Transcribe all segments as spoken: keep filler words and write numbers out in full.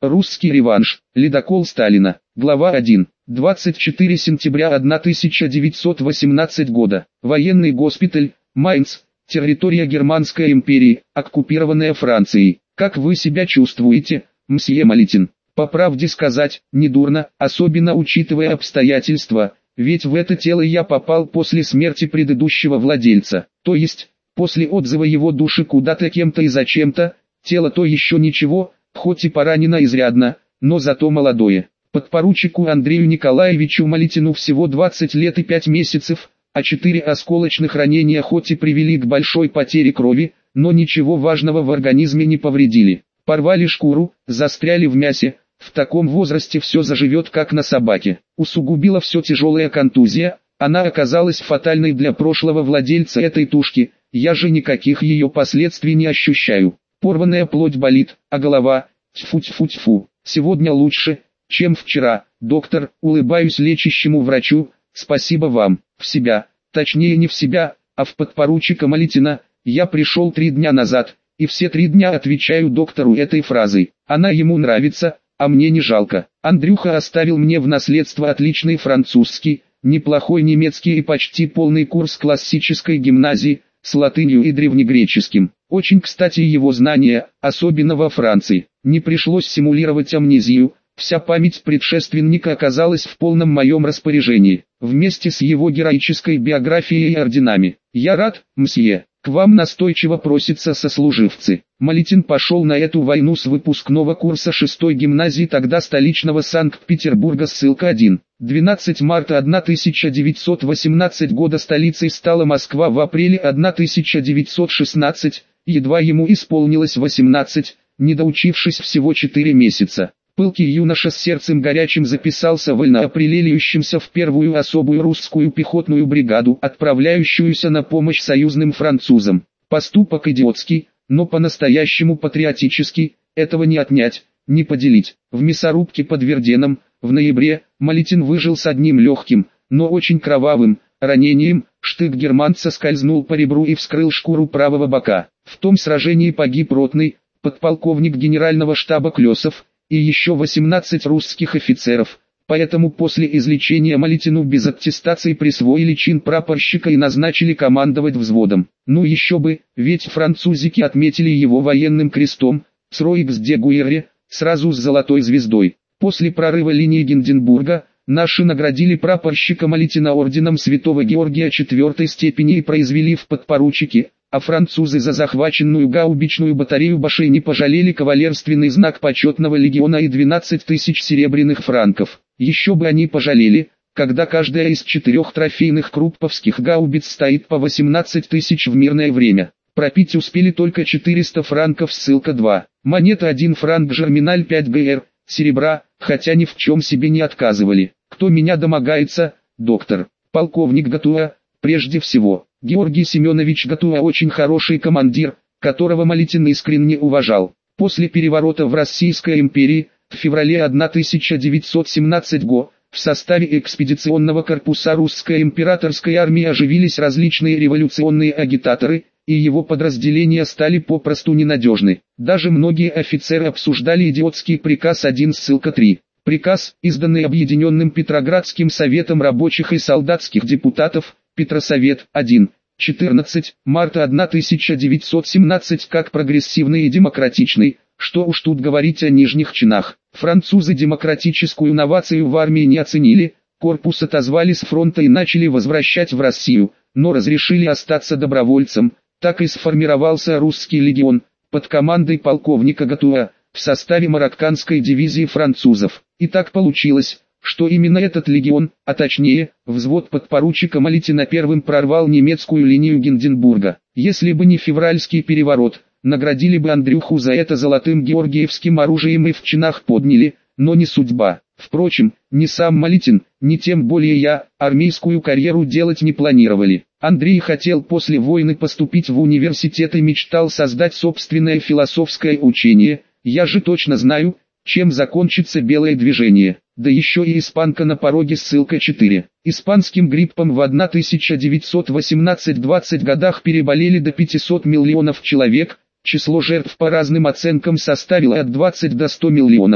Русский реванш. Ледокол Сталина. Глава один. двадцать четвёртого сентября тысяча девятьсот восемнадцатого года. Военный госпиталь. Майнц. Территория Германской империи, оккупированная Францией. Как вы себя чувствуете, мсье Малитин? По правде сказать, недурно, особенно учитывая обстоятельства, ведь в это тело я попал после смерти предыдущего владельца, то есть, после отзыва его души куда-то кем-то и зачем-то. Тело то еще ничего, хоть и поранено изрядно, но зато молодое. Подпоручику Андрею Николаевичу Малитину всего двадцать лет и пять месяцев, а четыре осколочных ранения хоть и привели к большой потере крови, но ничего важного в организме не повредили. Порвали шкуру, застряли в мясе, в таком возрасте все заживет как на собаке. Усугубила все тяжелая контузия, она оказалась фатальной для прошлого владельца этой тушки, я же никаких ее последствий не ощущаю. Порванная плоть болит, а голова, тьфу-тьфу-тьфу, сегодня лучше, чем вчера. Доктор, улыбаюсь лечащему врачу, спасибо вам. В себя, точнее не в себя, а в подпоручика Малитина, я пришел три дня назад, и все три дня отвечаю доктору этой фразой. Она ему нравится, а мне не жалко. Андрюха оставил мне в наследство отличный французский, неплохой немецкий и почти полный курс классической гимназии, с латынью и древнегреческим. Очень кстати его знания, особенно во Франции. Не пришлось симулировать амнезию, вся память предшественника оказалась в полном моем распоряжении, вместе с его героической биографией и орденами. Я рад, мсье, к вам настойчиво просятся сослуживцы. Малитин пошел на эту войну с выпускного курса шестой гимназии тогда столичного Санкт-Петербурга, ссылка один. двенадцатого марта тысяча девятьсот восемнадцатого года столицей стала Москва. В апреле тысяча девятьсот шестнадцатого, едва ему исполнилось восемнадцать, не доучившись всего четыре месяца. Пылкий юноша с сердцем горячим записался вольноапрелеющимся в первую особую русскую пехотную бригаду, отправляющуюся на помощь союзным французам. Поступок идиотский, но по-настоящему патриотический, этого не отнять, не поделить. В мясорубке под Верденом, в ноябре, Малитин выжил с одним легким, но очень кровавым, ранением. Штык германца скользнул по ребру и вскрыл шкуру правого бока. В том сражении погиб ротный, подполковник генерального штаба Клесов, и еще восемнадцать русских офицеров, поэтому после излечения Малитину без аттестации присвоили чин прапорщика и назначили командовать взводом. Ну еще бы, ведь французики отметили его военным крестом, Сроикс де Гуэре, сразу с золотой звездой. После прорыва линии Гинденбурга, наши наградили прапорщика Малитина орденом Святого Георгия четвертой степени и произвели в подпоручики, а французы за захваченную гаубичную батарею Башей не пожалели кавалерственный знак почетного легиона и двенадцать тысяч серебряных франков. Еще бы они пожалели, когда каждая из четырех трофейных крупповских гаубиц стоит по восемнадцать тысяч в мирное время. Пропить успели только четыреста франков, ссылка два. Монета один франк Жерминаль пять ГР, серебра, хотя ни в чем себе не отказывали. Кто меня домогается? Доктор. Полковник Гатуа, прежде всего. Георгий Семенович Гатуа очень хороший командир, которого Малитин искренне уважал. После переворота в Российской империи, в феврале тысяча девятьсот семнадцатого года, в составе экспедиционного корпуса русской императорской армии оживились различные революционные агитаторы, и его подразделения стали попросту ненадежны. Даже многие офицеры обсуждали идиотский приказ один, ссылка три. Приказ, изданный Объединенным Петроградским советом рабочих и солдатских депутатов, Петросовет, один, четырнадцатого марта тысяча девятьсот семнадцатого, как прогрессивный и демократичный, что уж тут говорить о нижних чинах. Французы демократическую новацию в армии не оценили, корпус отозвали с фронта и начали возвращать в Россию, но разрешили остаться добровольцем. Так и сформировался русский легион, под командой полковника Гатуа, в составе марокканской дивизии французов. И так получилось, что именно этот легион, а точнее, взвод подпоручика Малитина первым прорвал немецкую линию Гинденбурга. Если бы не февральский переворот, наградили бы Андрюху за это золотым георгиевским оружием и в чинах подняли, но не судьба. Впрочем, ни сам Малитин, ни тем более я, армейскую карьеру делать не планировали. Андрей хотел после войны поступить в университет и мечтал создать собственное философское учение. Я же точно знаю, чем закончится белое движение. Да еще и испанка на пороге, ссылка четыре. Испанским гриппом в тысяча девятьсот восемнадцатом-двадцатом годах переболели до пятисот миллионов человек, число жертв по разным оценкам составило от двадцати до ста миллионов.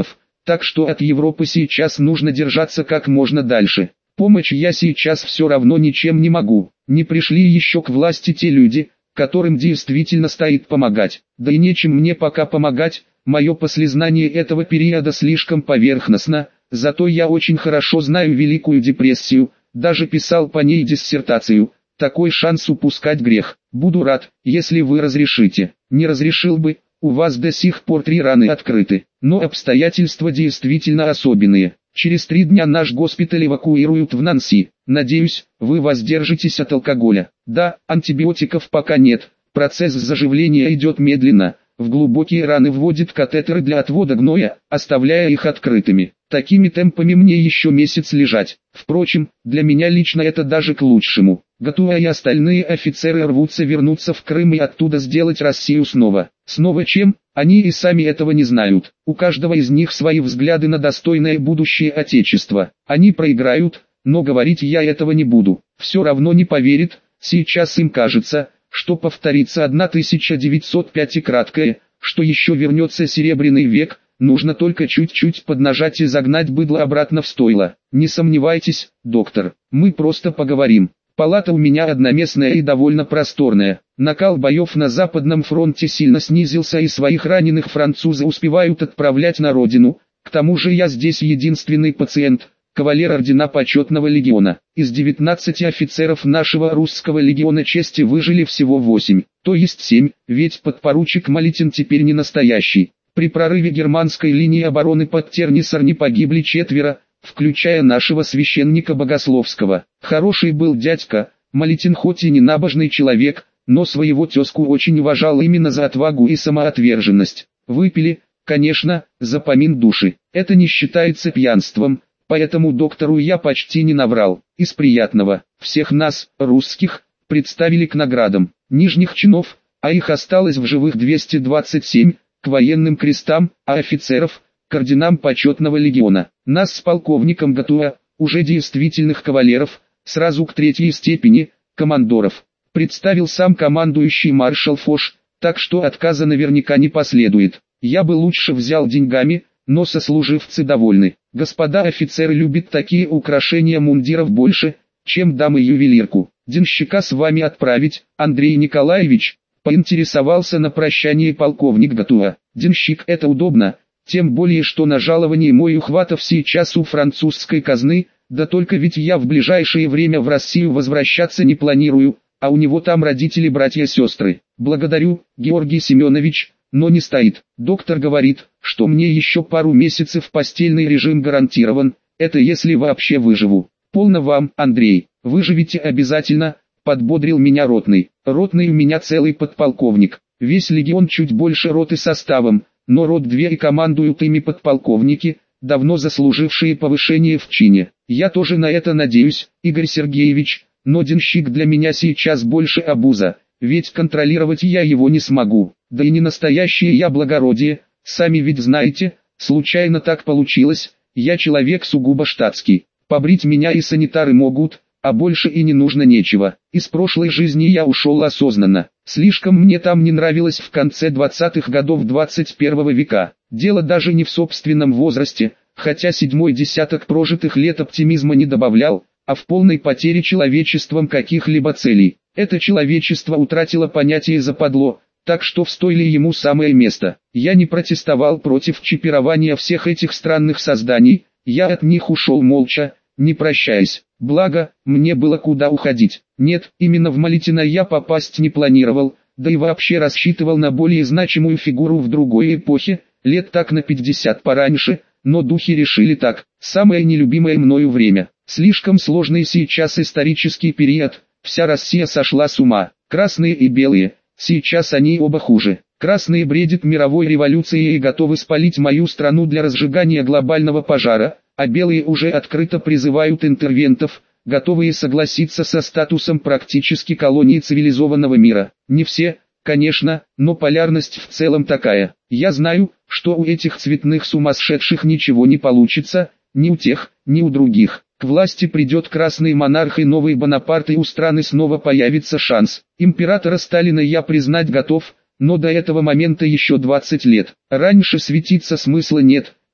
так что от Европы сейчас нужно держаться как можно дальше. Помочь я сейчас все равно ничем не могу. Не пришли еще к власти те люди, которым действительно стоит помогать. Да и нечем мне пока помогать, мое послезнание этого периода слишком поверхностно, зато я очень хорошо знаю Великую депрессию, даже писал по ней диссертацию. Такой шанс упускать грех. Буду рад, если вы разрешите. Не разрешил бы, у вас до сих пор три раны открыты, но обстоятельства действительно особенные. Через три дня наш госпиталь эвакуируют в Нанси. Надеюсь, вы воздержитесь от алкоголя. Да, антибиотиков пока нет, процесс заживления идет медленно. В глубокие раны вводят катетеры для отвода гноя, оставляя их открытыми. Такими темпами мне еще месяц лежать. Впрочем, для меня лично это даже к лучшему. Гатуа и остальные офицеры рвутся вернуться в Крым и оттуда сделать Россию снова. Снова чем? Они и сами этого не знают. У каждого из них свои взгляды на достойное будущее Отечества. Они проиграют, но говорить я этого не буду. Все равно не поверит. Сейчас им кажется, что повторится тысяча девятьсот пятый и краткое, что еще вернется Серебряный век. Нужно только чуть-чуть поднажать и загнать быдло обратно в стойло. Не сомневайтесь, доктор, мы просто поговорим. Палата у меня одноместная и довольно просторная. Накал боев на Западном фронте сильно снизился и своих раненых французы успевают отправлять на родину. К тому же я здесь единственный пациент, кавалер ордена Почетного легиона. Из девятнадцати офицеров нашего русского легиона чести выжили всего восемь, то есть семь, ведь подпоручик Малитин теперь не настоящий. При прорыве германской линии обороны под Тернисарни погибли четверо, включая нашего священника Богословского. Хороший был дядька, Малитин хоть и не набожный человек, но своего тезку очень уважал именно за отвагу и самоотверженность. Выпили, конечно, за помин души. Это не считается пьянством, поэтому доктору я почти не наврал. Из приятного, всех нас, русских, представили к наградам. Нижних чинов, а их осталось в живых двести двадцать семь, к военным крестам, а офицеров – к орденам Почетного легиона. Нас с полковником Гатуа, уже действительных кавалеров, сразу к третьей степени, командоров, представил сам командующий маршал Фош, так что отказа наверняка не последует. Я бы лучше взял деньгами, но сослуживцы довольны. Господа офицеры любят такие украшения мундиров больше, чем дамы ювелирку. Денщика с вами отправить, Андрей Николаевич? Поинтересовался на прощании полковник Гатуа. Денщик — это удобно, тем более что на жаловании мой ухватов сейчас у французской казны, да только ведь я в ближайшее время в Россию возвращаться не планирую, а у него там родители, братья-сестры. Благодарю, Георгий Семенович, но не стоит. Доктор говорит, что мне еще пару месяцев постельный режим гарантирован, это если вообще выживу. Полно вам, Андрей, выживете обязательно. Подбодрил меня ротный. Ротный у меня целый подполковник. Весь легион чуть больше роты составом, но рот две и командуют ими подполковники, давно заслужившие повышение в чине. Я тоже на это надеюсь, Игорь Сергеевич, но денщик для меня сейчас больше обуза, ведь контролировать я его не смогу. Да и не настоящее я благородие, сами ведь знаете, случайно так получилось, я человек сугубо штатский. Побрить меня и санитары могут, а больше и не нужно нечего. Из прошлой жизни я ушел осознанно. Слишком мне там не нравилось в конце двадцатых годов двадцать первого века. Дело даже не в собственном возрасте, хотя седьмой десяток прожитых лет оптимизма не добавлял, а в полной потере человечеством каких-либо целей. Это человечество утратило понятие западло, так что в стойле ему самое место. Я не протестовал против чипирования всех этих странных созданий, я от них ушел молча, не прощаясь. Благо, мне было куда уходить. Нет, именно в Малитина я попасть не планировал, да и вообще рассчитывал на более значимую фигуру в другой эпохе, лет так на пятьдесят пораньше, но духи решили так. Самое нелюбимое мною время. Слишком сложный сейчас исторический период, вся Россия сошла с ума. Красные и белые, сейчас они оба хуже. Красные бредят мировой революцией и готовы спалить мою страну для разжигания глобального пожара, а белые уже открыто призывают интервентов, готовые согласиться со статусом практически колонии цивилизованного мира. Не все, конечно, но полярность в целом такая. Я знаю, что у этих цветных сумасшедших ничего не получится, ни у тех, ни у других. К власти придет красный монарх и новый Бонапарт, и у страны снова появится шанс. Императора Сталина я признать готов, но до этого момента еще двадцать лет. Раньше светиться смысла нет.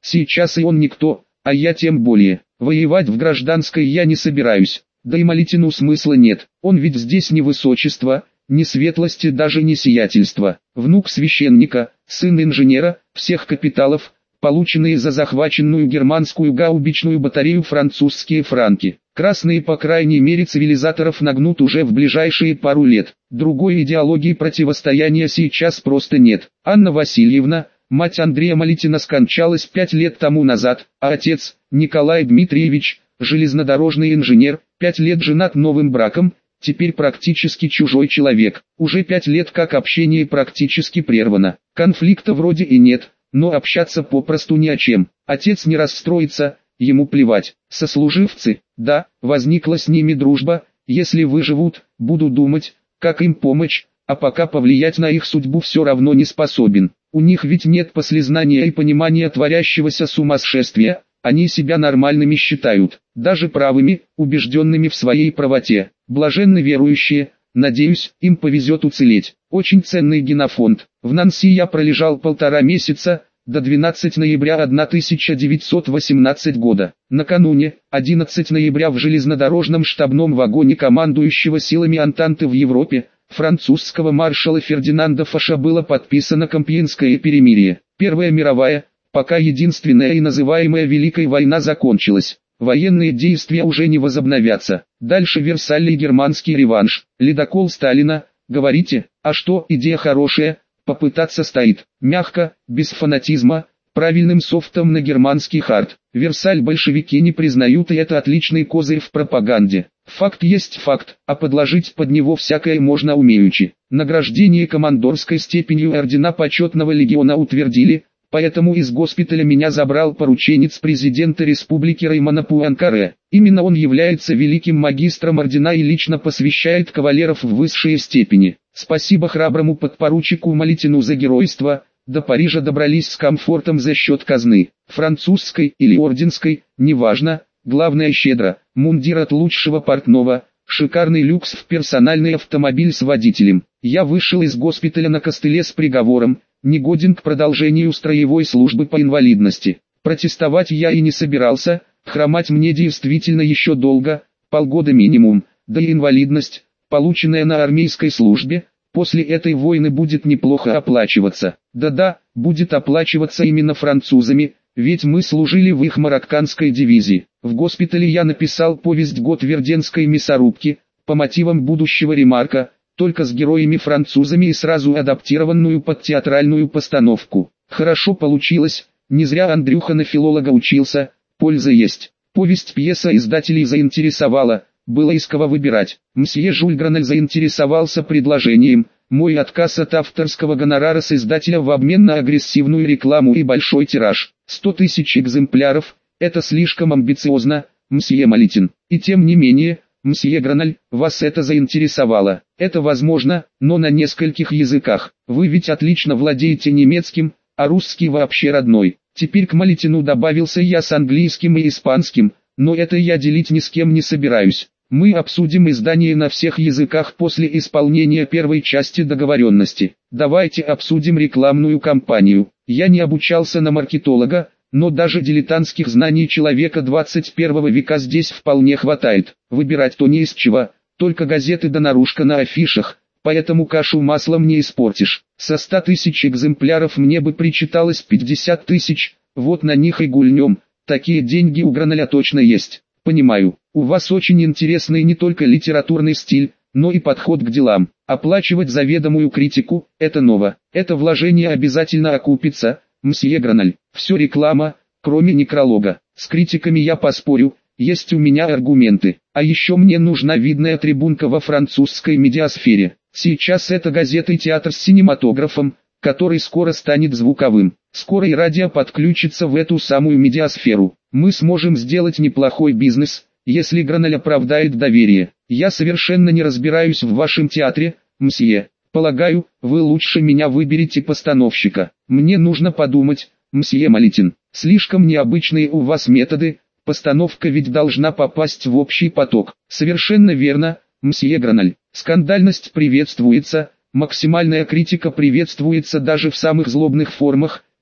Сейчас и он никто, а я тем более. Воевать в гражданской я не собираюсь. Да и Малитину смысла нет, он ведь здесь не высочество, ни светлости, даже не сиятельство. Внук священника, сын инженера, всех капиталов, полученные за захваченную германскую гаубичную батарею французские франки. Красные по крайней мере цивилизаторов нагнут уже в ближайшие пару лет. Другой идеологии противостояния сейчас просто нет. Анна Васильевна, мать Андрея Малитина, скончалась пять лет тому назад, а отец, Николай Дмитриевич, железнодорожный инженер, пять лет женат новым браком, теперь практически чужой человек. Уже пять лет как общение практически прервано. Конфликта вроде и нет, но общаться попросту не о чем. Отец не расстроится, ему плевать. Сослуживцы, да, возникла с ними дружба, если выживут, буду думать, как им помочь, а пока повлиять на их судьбу все равно не способен. У них ведь нет послезнания и понимания творящегося сумасшествия, они себя нормальными считают, даже правыми, убежденными в своей правоте. Блаженны верующие, надеюсь, им повезет уцелеть. Очень ценный генофонд. В Нанси я пролежал полтора месяца, до двенадцатого ноября тысяча девятьсот восемнадцатого года. Накануне, одиннадцатого ноября, в железнодорожном штабном вагоне командующего силами Антанты в Европе, французского маршала Фердинанда Фоша, было подписано Компьенское перемирие. Первая мировая, пока единственная и называемая Великая война, закончилась. Военные действия уже не возобновятся. Дальше Версаль и германский реванш. Ледокол Сталина, говорите, а что, идея хорошая, попытаться стоит. Мягко, без фанатизма, правильным софтом на германский хард. Версаль большевики не признают, и это отличный козырь в пропаганде. Факт есть факт, а подложить под него всякое можно умеючи. Награждение командорской степенью ордена почетного легиона утвердили, поэтому из госпиталя меня забрал порученец президента республики Раймона Пуанкаре. Именно он является великим магистром ордена и лично посвящает кавалеров в высшие степени. Спасибо храброму подпоручику Малитину за геройство. До Парижа добрались с комфортом за счет казны, французской или орденской, неважно, главное щедро, мундир от лучшего портного, шикарный люкс в персональный автомобиль с водителем. Я вышел из госпиталя на костыле с приговором: негоден к продолжению строевой службы по инвалидности. Протестовать я и не собирался, хромать мне действительно еще долго, полгода минимум, да и инвалидность, полученная на армейской службе, после этой войны будет неплохо оплачиваться. Да-да, будет оплачиваться именно французами, ведь мы служили в их марокканской дивизии. В госпитале я написал повесть «Год Верденской мясорубки», по мотивам будущего Ремарка, только с героями-французами и сразу адаптированную под театральную постановку. Хорошо получилось, не зря Андрюха на филолога учился, польза есть. Повесть пьеса издателей заинтересовала, было из кого выбирать. Мсье Жюль Гранель заинтересовался предложением, мой отказ от авторского гонорара с издателя в обмен на агрессивную рекламу и большой тираж. сто тысяч экземпляров, это слишком амбициозно, мсье Малитин. И тем не менее, мсье Гранель, вас это заинтересовало. Это возможно, но на нескольких языках. Вы ведь отлично владеете немецким, а русский вообще родной. Теперь к Малитину добавился я с английским и испанским, но это я делить ни с кем не собираюсь. Мы обсудим издание на всех языках после исполнения первой части договоренности. Давайте обсудим рекламную кампанию. Я не обучался на маркетолога, но даже дилетантских знаний человека двадцать первого века здесь вполне хватает. Выбирать-то не из чего, только газеты да наружка на афишах, поэтому кашу маслом не испортишь. Со ста тысяч экземпляров мне бы причиталось пятьдесят тысяч, вот на них и гульнем. Такие деньги у Граналя точно есть. Понимаю, у вас очень интересный не только литературный стиль, но и подход к делам. Оплачивать заведомую критику – это ново. Это вложение обязательно окупится, мсье Граналь. Все реклама, кроме некролога. С критиками я поспорю, есть у меня аргументы. А еще мне нужна видная трибунка во французской медиасфере. Сейчас это газета и театр с синематографом, который скоро станет звуковым. Скоро и радио подключится в эту самую медиасферу. Мы сможем сделать неплохой бизнес, если Граналь оправдает доверие. Я совершенно не разбираюсь в вашем театре, мсье. Полагаю, вы лучше меня выберете постановщика. Мне нужно подумать, мсье Малитин. Слишком необычные у вас методы, постановка ведь должна попасть в общий поток. Совершенно верно, мсье Граналь. Скандальность приветствуется, максимальная критика приветствуется даже в самых злобных формах,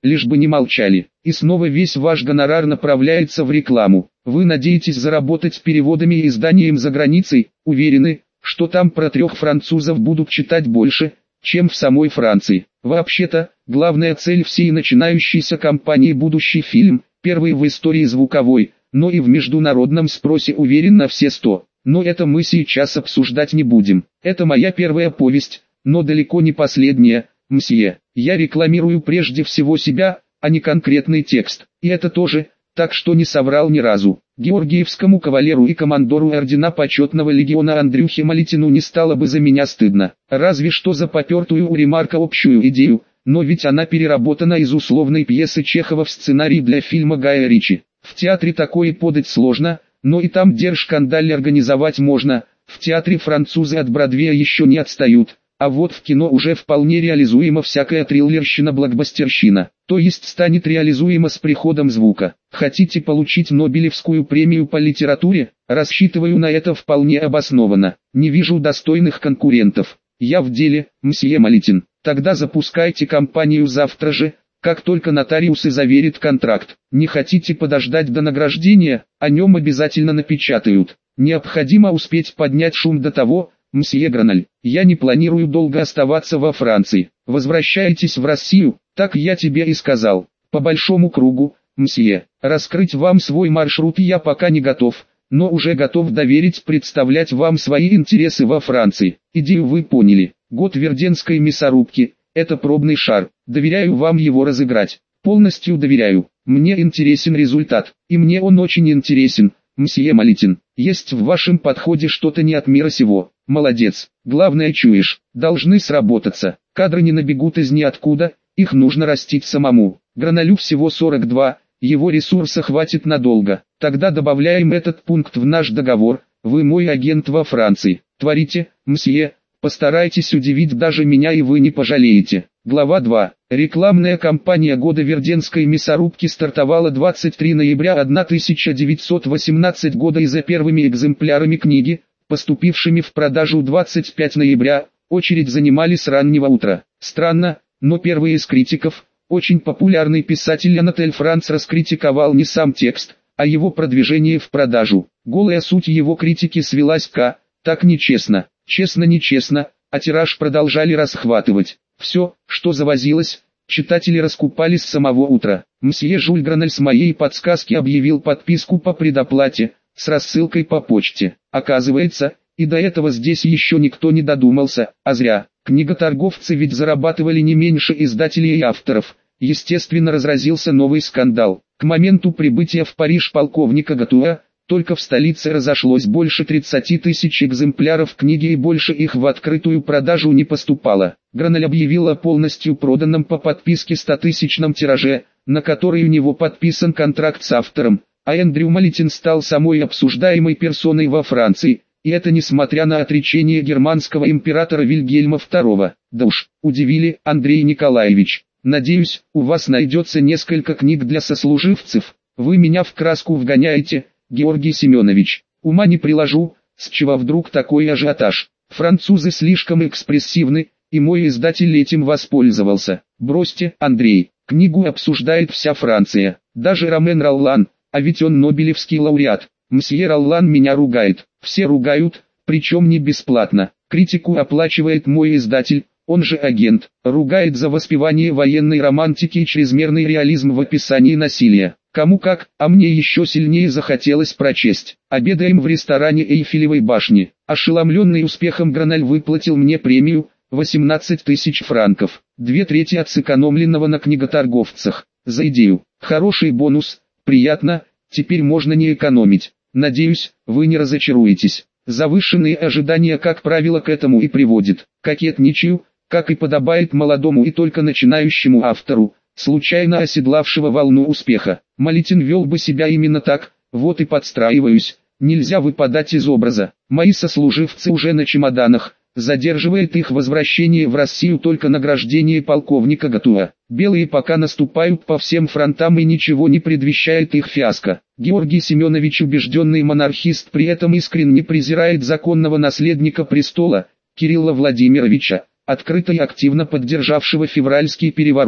лишь бы не молчали. И снова весь ваш гонорар направляется в рекламу. Вы надеетесь заработать переводами и изданием за границей, уверены, что там про трех французов будут читать больше, чем в самой Франции. Вообще-то, главная цель всей начинающейся кампании будущий фильм, первый в истории звуковой, но и в международном спросе уверен на все сто. Но это мы сейчас обсуждать не будем. Это моя первая повесть, но далеко не последняя, мсье. Я рекламирую прежде всего себя, а не конкретный текст. И это тоже, так что не соврал ни разу. Георгиевскому кавалеру и командору ордена почетного легиона Андрюхе Малитину не стало бы за меня стыдно. Разве что за попертую у Ремарка общую идею, но ведь она переработана из условной пьесы Чехова в сценарий для фильма Гая Ричи. В театре такое подать сложно, но и там держкандаль организовать можно. В театре французы от Бродвея еще не отстают. А вот в кино уже вполне реализуема всякая триллерщина-блокбастерщина, то есть станет реализуема с приходом звука. Хотите получить Нобелевскую премию по литературе? Рассчитываю на это вполне обоснованно. Не вижу достойных конкурентов. Я в деле, мсье Малитин. Тогда запускайте кампанию завтра же, как только нотариусы заверят контракт. Не хотите подождать до награждения, о нем обязательно напечатают. Необходимо успеть поднять шум до того, мсье Граналь, я не планирую долго оставаться во Франции. Возвращайтесь в Россию, так я тебе и сказал. По большому кругу, мсье. Раскрыть вам свой маршрут я пока не готов, но уже готов доверить представлять вам свои интересы во Франции. Идею вы поняли. Год Верденской мясорубки – это пробный шар. Доверяю вам его разыграть. Полностью доверяю. Мне интересен результат, и мне он очень интересен, мсье Малитин. Есть в вашем подходе что-то не от мира сего. Молодец. Главное чуешь. Должны сработаться. Кадры не набегут из ниоткуда, их нужно растить самому. Граналю всего сорок два, его ресурса хватит надолго. Тогда добавляем этот пункт в наш договор. Вы мой агент во Франции. Творите, мсье, постарайтесь удивить даже меня, и вы не пожалеете. Глава два. Рекламная кампания года Верденской мясорубки стартовала двадцать третьего ноября тысяча девятьсот восемнадцатого года, и за первыми экземплярами книги, поступившими в продажу двадцать пятого ноября, очередь занимали с раннего утра. Странно, но первый из критиков, очень популярный писатель Анатоль Франц, раскритиковал не сам текст, а его продвижение в продажу. Голая суть его критики свелась к «так нечестно, честно-нечестно», а тираж продолжали расхватывать. Все, что завозилось, читатели раскупали с самого утра. Мсье Жюль Граналь с моей подсказки объявил подписку по предоплате, с рассылкой по почте. Оказывается, и до этого здесь еще никто не додумался, а зря. Книготорговцы ведь зарабатывали не меньше издателей и авторов. Естественно, разразился новый скандал. К моменту прибытия в Париж полковника Гатуа, только в столице разошлось больше тридцати тысяч экземпляров книги, и больше их в открытую продажу не поступало. Граналь объявил о полностью проданном по подписке стотысячном тираже, на который у него подписан контракт с автором, а Эндрю Малитин стал самой обсуждаемой персоной во Франции, и это несмотря на отречение германского императора Вильгельма второго. Да уж, удивили, Андрей Николаевич. Надеюсь, у вас найдется несколько книг для сослуживцев. Вы меня в краску вгоняете, Георгий Семенович. Ума не приложу, с чего вдруг такой ажиотаж. Французы слишком экспрессивны, и мой издатель этим воспользовался. Бросьте, Андрей, книгу обсуждает вся Франция, даже Ромен Роллан, а ведь он нобелевский лауреат. Мсье Роллан меня ругает, все ругают, причем не бесплатно. Критику оплачивает мой издатель, он же агент, ругает за воспевание военной романтики и чрезмерный реализм в описании насилия. Кому как, а мне еще сильнее захотелось прочесть. Обедаем в ресторане Эйфелевой башни. Ошеломленный успехом, Граналь выплатил мне премию, восемнадцать тысяч франков, две трети от сэкономленного на книготорговцах. За идею. Хороший бонус, приятно, теперь можно не экономить. Надеюсь, вы не разочаруетесь. Завышенные ожидания, как правило, к этому и приводят. Кокетничаю, как и подобает молодому и только начинающему автору, случайно оседлавшего волну успеха. Малитин вел бы себя именно так, вот и подстраиваюсь, нельзя выпадать из образа. Мои сослуживцы уже на чемоданах, задерживает их возвращение в Россию только награждение полковника Гатуа. Белые пока наступают по всем фронтам, и ничего не предвещает их фиаско. Георгий Семенович, убежденный монархист, при этом искренне презирает законного наследника престола, Кирилла Владимировича, открыто и активно поддержавшего февральский переворот.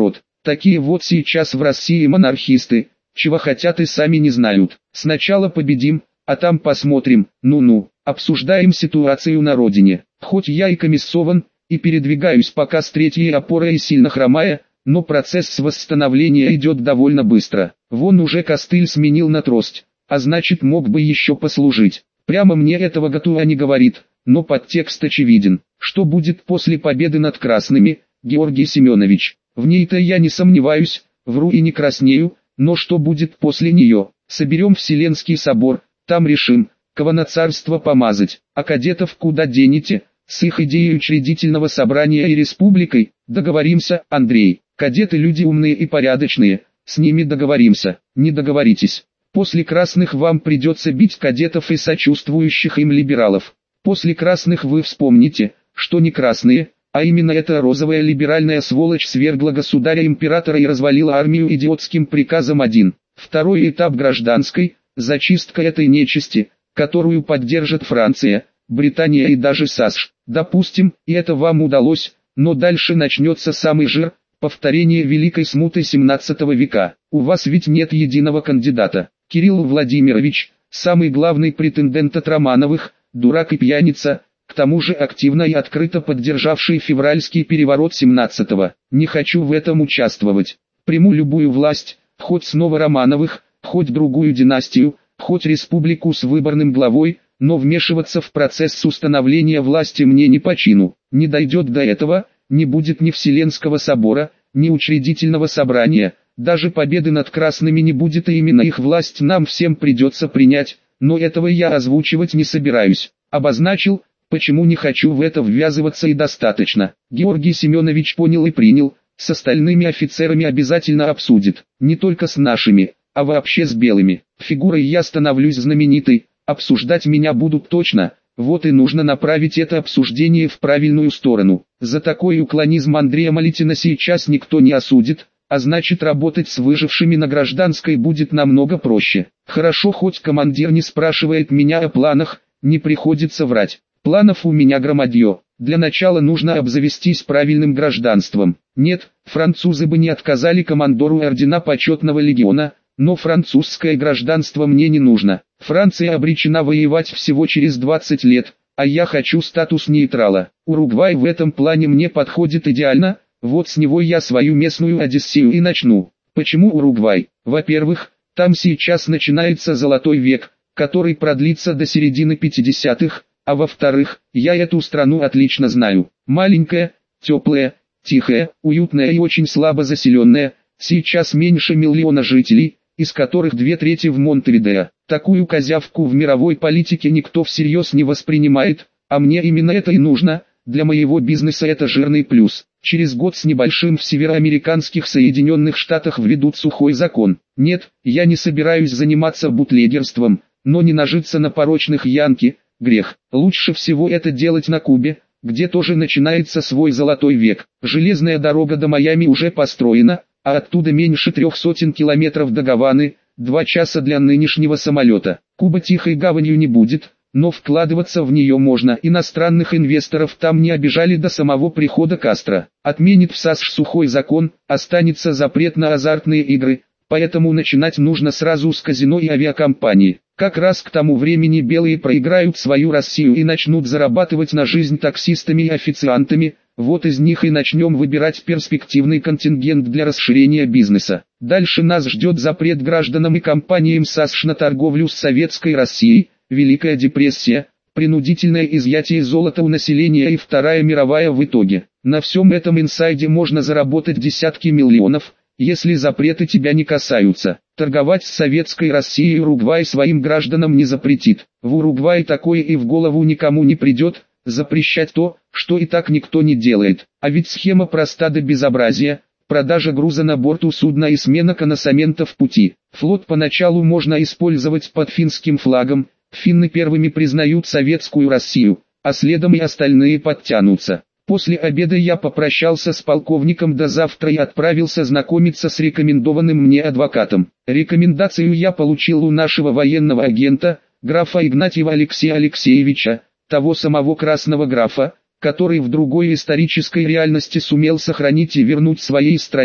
Такие вот сейчас в России монархисты, чего хотят и сами не знают. Сначала победим, а там посмотрим, ну-ну, обсуждаем ситуацию на родине. Хоть я и комиссован, и передвигаюсь пока с третьей опорой и сильно хромая, но процесс восстановления идет довольно быстро. Вон уже костыль сменил на трость, а значит мог бы еще послужить. Прямо мне этого Гатуа не говорит, но подтекст очевиден. Что будет после победы над красными, Георгий Семенович? В ней-то я не сомневаюсь, вру и не краснею, но что будет после нее? Соберем Вселенский собор, там решим, кого на царство помазать, а кадетов куда денете? С их идеей учредительного собрания и республикой? Договоримся, Андрей. Кадеты люди умные и порядочные, с ними договоримся. Не договоритесь. После красных вам придется бить кадетов и сочувствующих им либералов. После красных вы вспомните, что не красные, а именно эта розовая либеральная сволочь свергла государя-императора и развалила армию идиотским приказом один. Второй этап гражданской, зачистка этой нечисти, которую поддержит Франция, Британия и даже САСШ. Допустим, и это вам удалось, но дальше начнется самый жир, повторение Великой Смуты семнадцатого века. У вас ведь нет единого кандидата. Кирилл Владимирович, самый главный претендент от Романовых, дурак и пьяница, к тому же активно и открыто поддержавший февральский переворот семнадцатого. Не хочу в этом участвовать. Приму любую власть, хоть снова Романовых, хоть другую династию, хоть республику с выборным главой, но вмешиваться в процесс установления власти мне не по чину. Не дойдет до этого, не будет ни Вселенского собора, ни учредительного собрания, даже победы над красными не будет, и именно их власть нам всем придется принять, но этого я озвучивать не собираюсь. Обозначил, почему не хочу в это ввязываться, и достаточно. Георгий Семенович понял и принял, с остальными офицерами обязательно обсудит, не только с нашими, а вообще с белыми. Фигурой я становлюсь знаменитой, обсуждать меня будут точно, вот и нужно направить это обсуждение в правильную сторону. За такой уклонизм Андрея Малитина сейчас никто не осудит, а значит работать с выжившими на гражданской будет намного проще. Хорошо, хоть командир не спрашивает меня о планах, не приходится врать. Планов у меня громадье. Для начала нужно обзавестись правильным гражданством. Нет, французы бы не отказали командору ордена почетного легиона, но французское гражданство мне не нужно. Франция обречена воевать всего через двадцать лет, а я хочу статус нейтрала. Уругвай в этом плане мне подходит идеально, вот с него я свою местную Одиссею и начну. Почему Уругвай? Во-первых, там сейчас начинается золотой век, который продлится до середины пятидесятых, а во-вторых, я эту страну отлично знаю. Маленькая, теплая, тихая, уютная и очень слабо заселенная, сейчас меньше миллиона жителей, из которых две трети в Монтевидео. Такую козявку в мировой политике никто всерьез не воспринимает, а мне именно это и нужно, для моего бизнеса это жирный плюс. Через год с небольшим в североамериканских Соединенных Штатах введут сухой закон. Нет, я не собираюсь заниматься бутлегерством, но не нажиться на порочных янки – грех. Лучше всего это делать на Кубе, где тоже начинается свой золотой век. Железная дорога до Майами уже построена, а оттуда меньше трех сотен километров до Гаваны, два часа для нынешнего самолета. Куба тихой гаванью не будет, но вкладываться в нее можно. Иностранных инвесторов там не обижали до самого прихода Кастро. Отменит в САСШ сухой закон, останется запрет на азартные игры, поэтому начинать нужно сразу с казино и авиакомпании. Как раз к тому времени белые проиграют свою Россию и начнут зарабатывать на жизнь таксистами и официантами, вот из них и начнем выбирать перспективный контингент для расширения бизнеса. Дальше нас ждет запрет гражданам и компаниям САСШ на торговлю с Советской Россией, Великая депрессия, принудительное изъятие золота у населения и Вторая мировая в итоге. На всем этом инсайде можно заработать десятки миллионов, если запреты тебя не касаются. Торговать с Советской Россией Уругвай своим гражданам не запретит. В Уругвае такое и в голову никому не придет, запрещать то, что и так никто не делает. А ведь схема проста до безобразия: продажа груза на борту судна и смена коносамента в пути. Флот поначалу можно использовать под финским флагом, финны первыми признают Советскую Россию, а следом и остальные подтянутся. После обеда я попрощался с полковником до завтра и отправился знакомиться с рекомендованным мне адвокатом. Рекомендацию я получил у нашего военного агента, графа Игнатьева Алексея Алексеевича, того самого красного графа, который в другой исторической реальности сумел сохранить и вернуть своей стране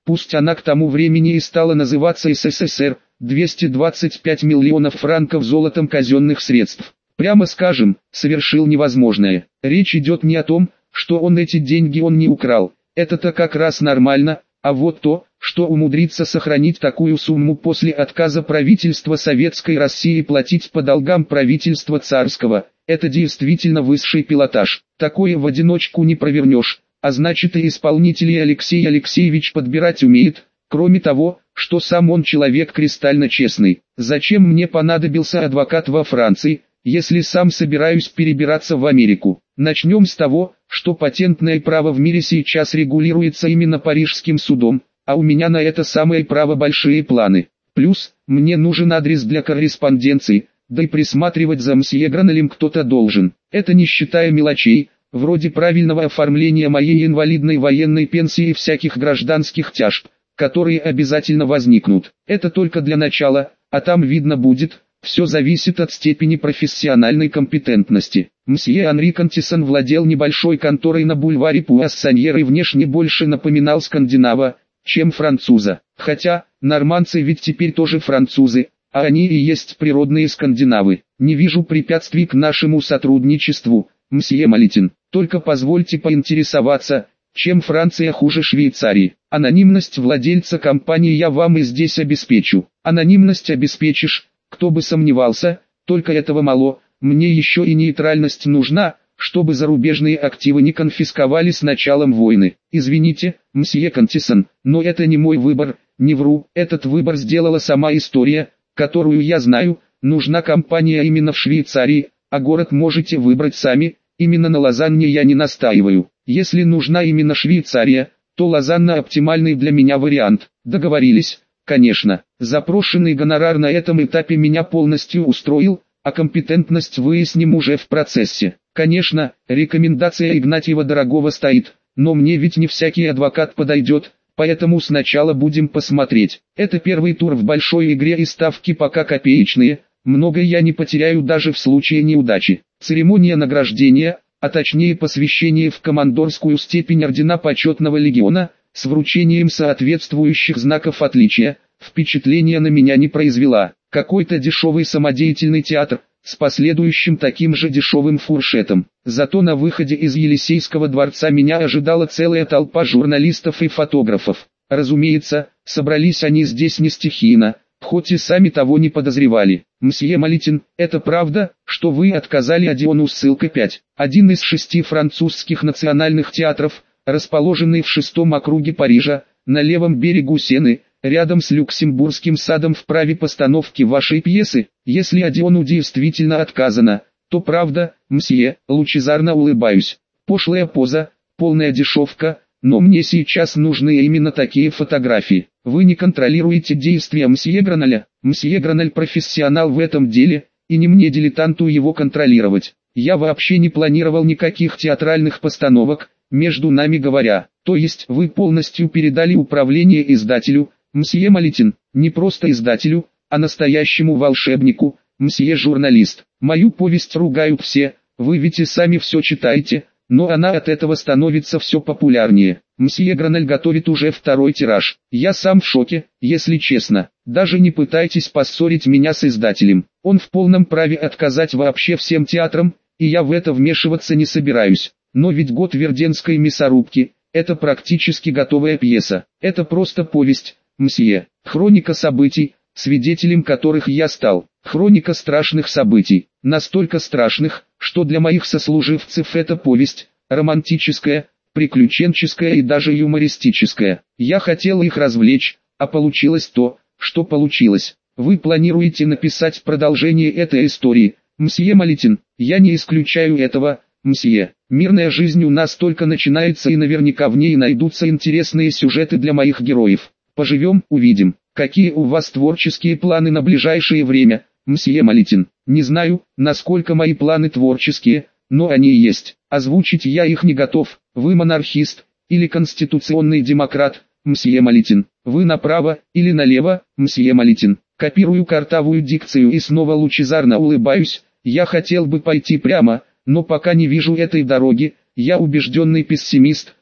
пусть она к тому времени и стала называться СССР, двести двадцать пять миллионов франков золотом казенных средств. Прямо скажем, совершил невозможное. Речь идет не о том, что он эти деньги он не украл, это-то как раз нормально, а вот то, что умудриться сохранить такую сумму после отказа правительства Советской России платить по долгам правительства царского, это действительно высший пилотаж. Такое в одиночку не провернешь, а значит и исполнителей Алексей Алексеевич подбирать умеет, кроме того, что сам он человек кристально честный. Зачем мне понадобился адвокат во Франции, если сам собираюсь перебираться в Америку? Начнем с того, что патентное право в мире сейчас регулируется именно Парижским судом, а у меня на это самое право большие планы. Плюс, мне нужен адрес для корреспонденции, да и присматривать за мсье Гранелем кто-то должен. Это не считая мелочей, вроде правильного оформления моей инвалидной военной пенсии и всяких гражданских тяжб, которые обязательно возникнут. Это только для начала, а там видно будет. Все зависит от степени профессиональной компетентности. Мсье Анри Кантисон владел небольшой конторой на бульваре Пуассаньер и внешне больше напоминал скандинава, чем француза. Хотя, нормандцы ведь теперь тоже французы, а они и есть природные скандинавы. Не вижу препятствий к нашему сотрудничеству, мсье Малитин. Только позвольте поинтересоваться, чем Франция хуже Швейцарии. Анонимность владельца компании я вам и здесь обеспечу. Анонимность обеспечишь. Кто бы сомневался, только этого мало, мне еще и нейтральность нужна, чтобы зарубежные активы не конфисковали с началом войны. Извините, мсье Кантисон, но это не мой выбор, не вру, этот выбор сделала сама история, которую я знаю, нужна компания именно в Швейцарии, а город можете выбрать сами, именно на Лозанне я не настаиваю. Если нужна именно Швейцария, то Лозанна оптимальный для меня вариант. Договорились? Конечно, запрошенный гонорар на этом этапе меня полностью устроил, а компетентность выясним уже в процессе. Конечно, рекомендация Игнатьева дорогого стоит, но мне ведь не всякий адвокат подойдет, поэтому сначала будем посмотреть. Это первый тур в большой игре и ставки пока копеечные, много я не потеряю даже в случае неудачи. Церемония награждения, а точнее посвящение в командорскую степень ордена почетного легиона, с вручением соответствующих знаков отличия, впечатления на меня не произвела. Какой-то дешевый самодеятельный театр, с последующим таким же дешевым фуршетом. Зато на выходе из Елисейского дворца меня ожидала целая толпа журналистов и фотографов. Разумеется, собрались они здесь не стихийно, хоть и сами того не подозревали. Мсье Малитин, это правда, что вы отказали Одеону ссылка пять, один из шести французских национальных театров, расположенный в шестом округе Парижа, на левом берегу Сены, рядом с Люксембургским садом в праве постановки вашей пьесы? Если Одеону действительно отказано, то правда, мсье, лучезарно улыбаюсь. Пошлая поза, полная дешевка, но мне сейчас нужны именно такие фотографии. Вы не контролируете действия мсье Гранеля. Мсье Гранель профессионал в этом деле, и не мне дилетанту его контролировать. Я вообще не планировал никаких театральных постановок, между нами говоря. То есть вы полностью передали управление издателю, мсье Малитин, не просто издателю, а настоящему волшебнику, мсье журналист. Мою повесть ругают все, вы ведь и сами все читаете, но она от этого становится все популярнее. Мсье Гранель готовит уже второй тираж. Я сам в шоке, если честно. Даже не пытайтесь поссорить меня с издателем. Он в полном праве отказать вообще всем театрам, и я в это вмешиваться не собираюсь. Но ведь год Верденской мясорубки – это практически готовая пьеса. Это просто повесть, мсье. Хроника событий, свидетелем которых я стал. Хроника страшных событий. Настолько страшных, что для моих сослуживцев эта повесть – романтическая, приключенческая и даже юмористическая. Я хотел их развлечь, а получилось то, что получилось. Вы планируете написать продолжение этой истории, мсье Малитин? Я не исключаю этого, мсье. Мирная жизнь у нас только начинается, и наверняка в ней найдутся интересные сюжеты для моих героев. Поживем, увидим. Какие у вас творческие планы на ближайшее время, мсье Малитин? Не знаю, насколько мои планы творческие, но они есть. Озвучить я их не готов. Вы монархист или конституционный демократ, мсье Малитин? Вы направо или налево, мсье Малитин? Копирую картавую дикцию и снова лучезарно улыбаюсь. Я хотел бы пойти прямо, но пока не вижу этой дороги. Я убежденный пессимист,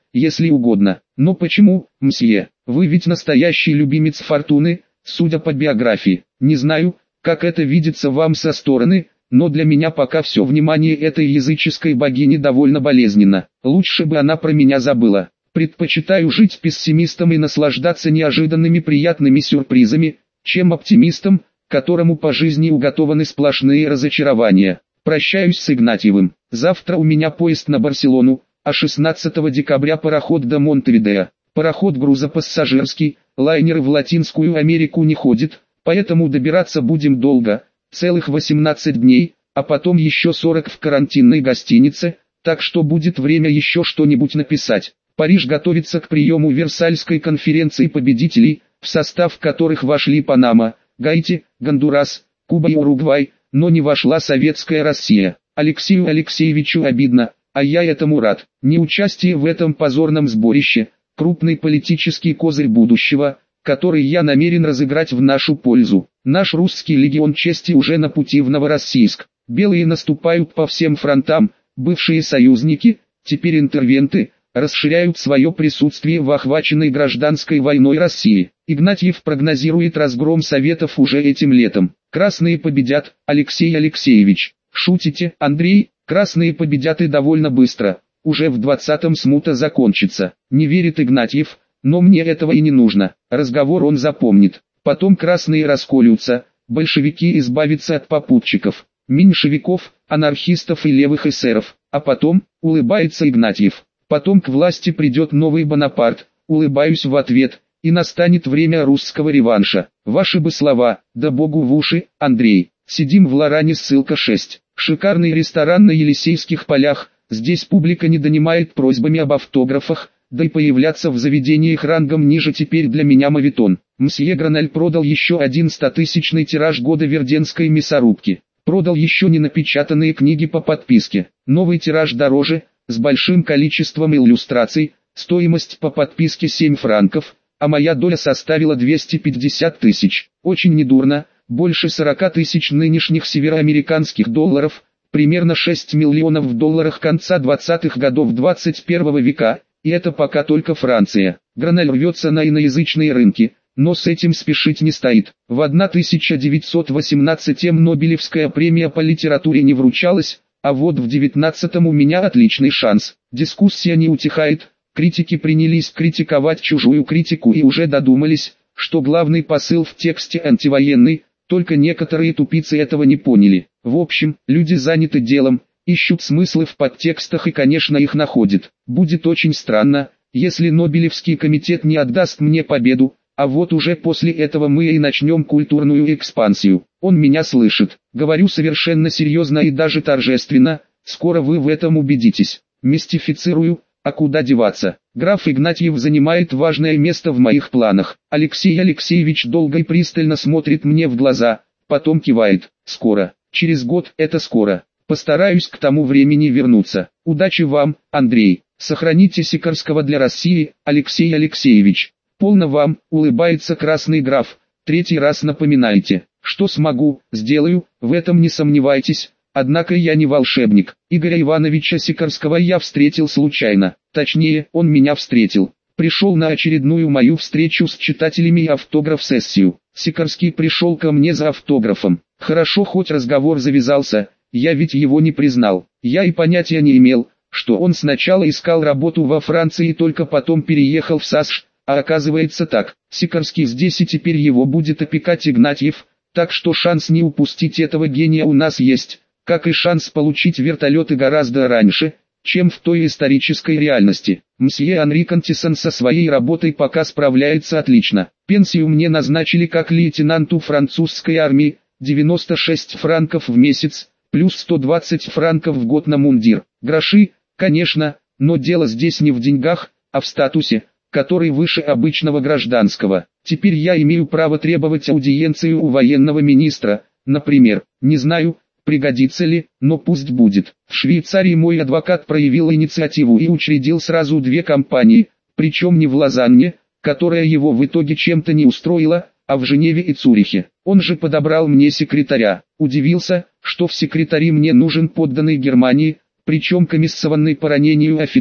если угодно. Но почему, мсье? Вы ведь настоящий любимец фортуны, судя по биографии. Не знаю, как это видится вам со стороны, но для меня пока все внимание этой языческой богини довольно болезненно. Лучше бы она про меня забыла. Предпочитаю жить пессимистом и наслаждаться неожиданными приятными сюрпризами, чем оптимистом, которому по жизни уготованы сплошные разочарования. Прощаюсь с Игнатьевым. Завтра у меня поезд на Барселону, а шестнадцатого декабря пароход до Монтевидео. Пароход грузопассажирский, лайнеры в Латинскую Америку не ходят, поэтому добираться будем долго, целых восемнадцать дней, а потом еще сорок в карантинной гостинице, так что будет время еще что-нибудь написать. Париж готовится к приему Версальской конференции победителей, в состав которых вошли Панама, Гаити, Гондурас, Куба и Уругвай, но не вошла Советская Россия. Алексею Алексеевичу обидно, а я этому рад. Неучастие в этом позорном сборище – крупный политический козырь будущего, который я намерен разыграть в нашу пользу. Наш русский легион чести уже на пути в Новороссийск. Белые наступают по всем фронтам, бывшие союзники, теперь интервенты, расширяют свое присутствие в охваченной гражданской войной России. Игнатьев прогнозирует разгром Советов уже этим летом. Красные победят, Алексей Алексеевич. Шутите, Андрей? Красные победят и довольно быстро. Уже в двадцатом смута закончится. Не верит Игнатьев, но мне этого и не нужно. Разговор он запомнит. Потом красные расколются, большевики избавятся от попутчиков, меньшевиков, анархистов и левых эсеров. А потом, улыбается Игнатьев, потом к власти придет новый Бонапарт, улыбаюсь в ответ, и настанет время русского реванша. Ваши бы слова, да богу в уши, Андрей. Сидим в Лоране, ссылка шесть. Шикарный ресторан на Елисейских полях, здесь публика не донимает просьбами об автографах, да и появляться в заведениях рангом ниже теперь для меня мавитон. Мсье Граналь продал еще один стотысячный тираж года Верденской мясорубки. Продал еще не напечатанные книги по подписке. Новый тираж дороже, с большим количеством иллюстраций, стоимость по подписке семь франков, а моя доля составила двести пятьдесят тысяч. Очень недурно. Больше сорока тысяч нынешних североамериканских долларов, примерно шесть миллионов в долларах конца двадцатых годов двадцать первого века, и это пока только Франция. Граналь рвется на иноязычные рынки, но с этим спешить не стоит. В тысяча девятьсот восемнадцатом Нобелевская премия по литературе не вручалась, а вот в девятнадцатом у меня отличный шанс. Дискуссия не утихает, критики принялись критиковать чужую критику и уже додумались, что главный посыл в тексте антивоенный. Только некоторые тупицы этого не поняли. В общем, люди заняты делом, ищут смыслы в подтекстах и, конечно, их находят. Будет очень странно, если Нобелевский комитет не отдаст мне победу, а вот уже после этого мы и начнем культурную экспансию. Он меня слышит. Говорю совершенно серьезно и даже торжественно, скоро вы в этом убедитесь. Мистифицирую, а куда деваться? Граф Игнатьев занимает важное место в моих планах. Алексей Алексеевич долго и пристально смотрит мне в глаза, потом кивает. Скоро, через год, это скоро. Постараюсь к тому времени вернуться. Удачи вам, Андрей. Сохраните Сикорского для России, Алексей Алексеевич. Полно вам, улыбается красный граф. Третий раз напоминайте. Что смогу, сделаю, в этом не сомневайтесь. Однако я не волшебник. Игоря Ивановича Сикорского я встретил случайно. Точнее, он меня встретил. Пришел на очередную мою встречу с читателями и автограф-сессию. Сикорский пришел ко мне за автографом. Хорошо, хоть разговор завязался, я ведь его не признал. Я и понятия не имел, что он сначала искал работу во Франции и только потом переехал в САСШ, а оказывается так. Сикорский здесь и теперь его будет опекать Игнатьев, так что шанс не упустить этого гения у нас есть. Как и шанс получить вертолеты гораздо раньше, чем в той исторической реальности. Мсье Анри Кантисон со своей работой пока справляется отлично. Пенсию мне назначили как лейтенанту французской армии, девяносто шесть франков в месяц, плюс сто двадцать франков в год на мундир. Гроши, конечно, но дело здесь не в деньгах, а в статусе, который выше обычного гражданского. Теперь я имею право требовать аудиенцию у военного министра, например. Не знаю, пригодится ли, но пусть будет. В Швейцарии мой адвокат проявил инициативу и учредил сразу две компании, причем не в Лозанне, которая его в итоге чем-то не устроила, а в Женеве и Цюрихе. Он же подобрал мне секретаря. Удивился, что в секретари мне нужен подданный Германии, причем комиссованный по ранению офицер,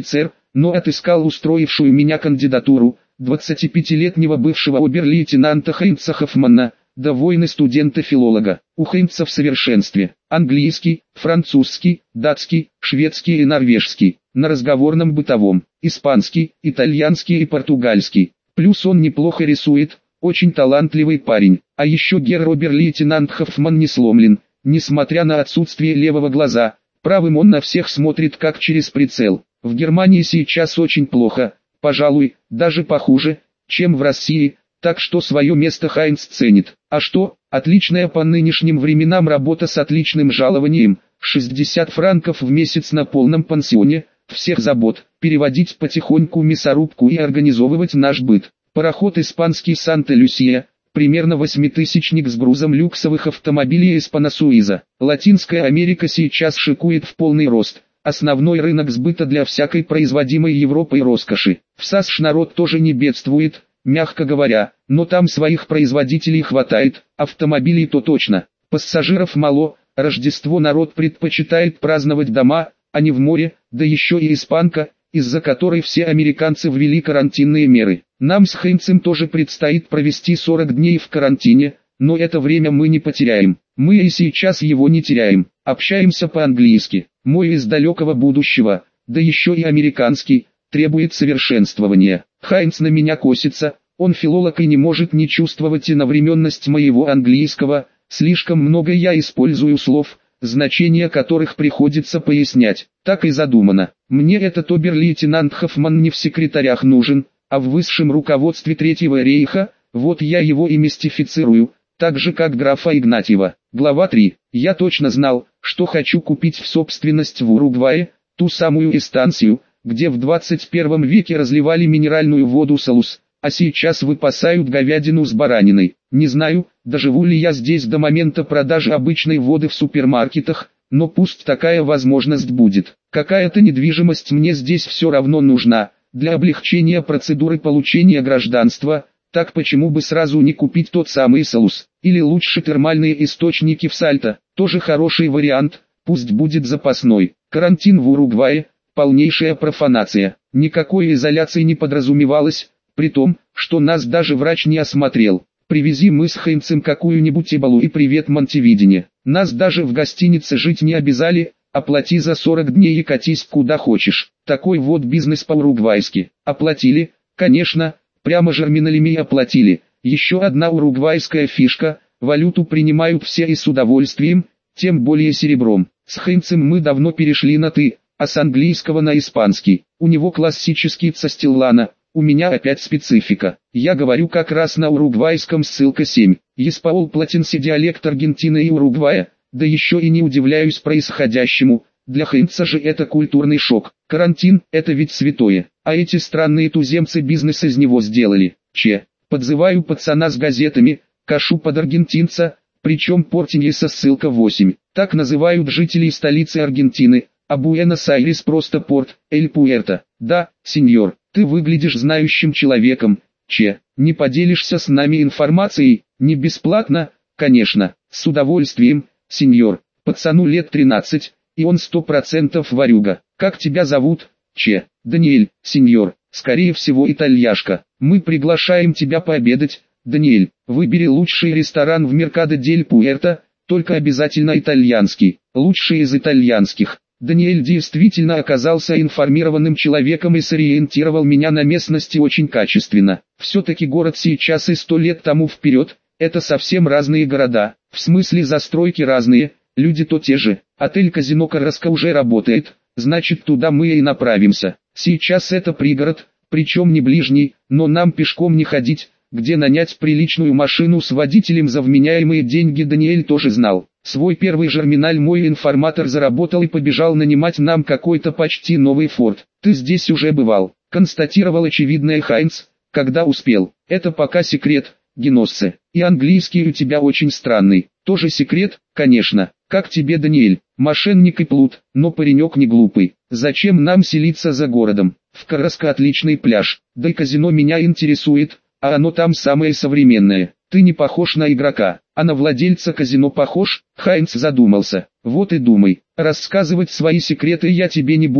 но отыскал устроившую меня кандидатуру, двадцатипятилетнего бывшего обер-лейтенанта Хайнца Хоффмана, довольный студента-филолога. У Хайнца в совершенстве английский, французский, датский, шведский и норвежский, на разговорном бытовом, испанский, итальянский и португальский. Плюс он неплохо рисует, очень талантливый парень, а еще гер-обер-лейтенант Хоффман не сломлен, несмотря на отсутствие левого глаза, правым он на всех смотрит как через прицел. В Германии сейчас очень плохо, пожалуй, даже похуже, чем в России, так что свое место Хайнц ценит. А что, отличная по нынешним временам работа с отличным жалованием, шестьдесят франков в месяц на полном пансионе, всех забот, переводить потихоньку мясорубку и организовывать наш быт. Пароход испанский Санта-Люсия, примерно восьмитысячник с грузом люксовых автомобилей из Панасуиза. Латинская Америка сейчас шикует в полный рост. Основной рынок сбыта для всякой производимой Европой роскоши. В САСШ народ тоже не бедствует, мягко говоря, но там своих производителей хватает, автомобилей то точно. Пассажиров мало, Рождество народ предпочитает праздновать дома, а не в море, да еще и испанка, из-за которой все американцы ввели карантинные меры. Нам с Хайнцем тоже предстоит провести сорок дней в карантине, но это время мы не потеряем. Мы и сейчас его не теряем, общаемся по-английски. Мой из далекого будущего, да еще и американский, требует совершенствования. Хайнц на меня косится, он филолог и не может не чувствовать иновременность моего английского, слишком много я использую слов, значения которых приходится пояснять. Так и задумано. Мне этот обер-лейтенант Хоффман не в секретарях нужен, а в высшем руководстве Третьего рейха, вот я его и мистифицирую, так же как графа Игнатьева. Глава три. Я точно знал, что хочу купить в собственность в Уругвае, ту самую эстанцию, где в двадцать первом веке разливали минеральную воду Салус, а сейчас выпасают говядину с бараниной. Не знаю, доживу ли я здесь до момента продажи обычной воды в супермаркетах, но пусть такая возможность будет. Какая-то недвижимость мне здесь все равно нужна, для облегчения процедуры получения гражданства, так почему бы сразу не купить тот самый Салус, или лучше термальные источники в Сальто, тоже хороший вариант, пусть будет запасной. Карантин в Уругвае, полнейшая профанация, никакой изоляции не подразумевалось, при том, что нас даже врач не осмотрел. Привези мы с Хайнцем какую-нибудь эболу и привет Монтевидение. Нас даже в гостинице жить не обязали, оплати за сорок дней и катись куда хочешь. Такой вот бизнес по-уругвайски. Оплатили, конечно, прямо жерминалеми оплатили. Еще одна уругвайская фишка, валюту принимают все и с удовольствием, тем более серебром. С Хайнцем мы давно перешли на «ты», а с английского на испанский. У него классический Цастиллана. У меня опять специфика. Я говорю как раз на уругвайском, ссылка семь. Еспаол Платенси диалект Аргентины и Уругвая, да еще и не удивляюсь происходящему, для Хайнца же это культурный шок. Карантин – это ведь святое, а эти странные туземцы бизнес из него сделали. Че, подзываю пацана с газетами, кашу под аргентинца, причем Портиньеса ссылка восемь. Так называют жителей столицы Аргентины, а Буэнос-Айрес просто порт, Эль-Пуэрто. Да, сеньор. Ты выглядишь знающим человеком, Че, не поделишься с нами информацией, не бесплатно, конечно, с удовольствием, сеньор, пацану лет тринадцать, и он сто процентов варюга. Как тебя зовут, Че? Даниэль, сеньор, скорее всего итальяшка. Мы приглашаем тебя пообедать, Даниэль, выбери лучший ресторан в Меркадо дель Пуэрто, только обязательно итальянский, лучший из итальянских. Даниэль действительно оказался информированным человеком и сориентировал меня на местности очень качественно. Все-таки город сейчас и сто лет тому вперед, это совсем разные города, в смысле застройки разные, люди то те же. Отель-казино Карраска уже работает, значит туда мы и направимся. Сейчас это пригород, причем не ближний, но нам пешком не ходить, где нанять приличную машину с водителем за вменяемые деньги Даниэль тоже знал. Свой первый жерминаль мой информатор заработал и побежал нанимать нам какой-то почти новый форт. Ты здесь уже бывал, констатировал очевидное Хайнц, когда успел. Это пока секрет, Геноссе. И английский у тебя очень странный. Тоже секрет, конечно. Как тебе, Даниэль? Мошенник и плут, но паренек не глупый. Зачем нам селиться за городом? В Карраско отличный пляж, да и казино меня интересует, а оно там самое современное. Ты не похож на игрока, а на владельца казино похож? Хайнц задумался. Вот и думай, рассказывать свои секреты я тебе не буду,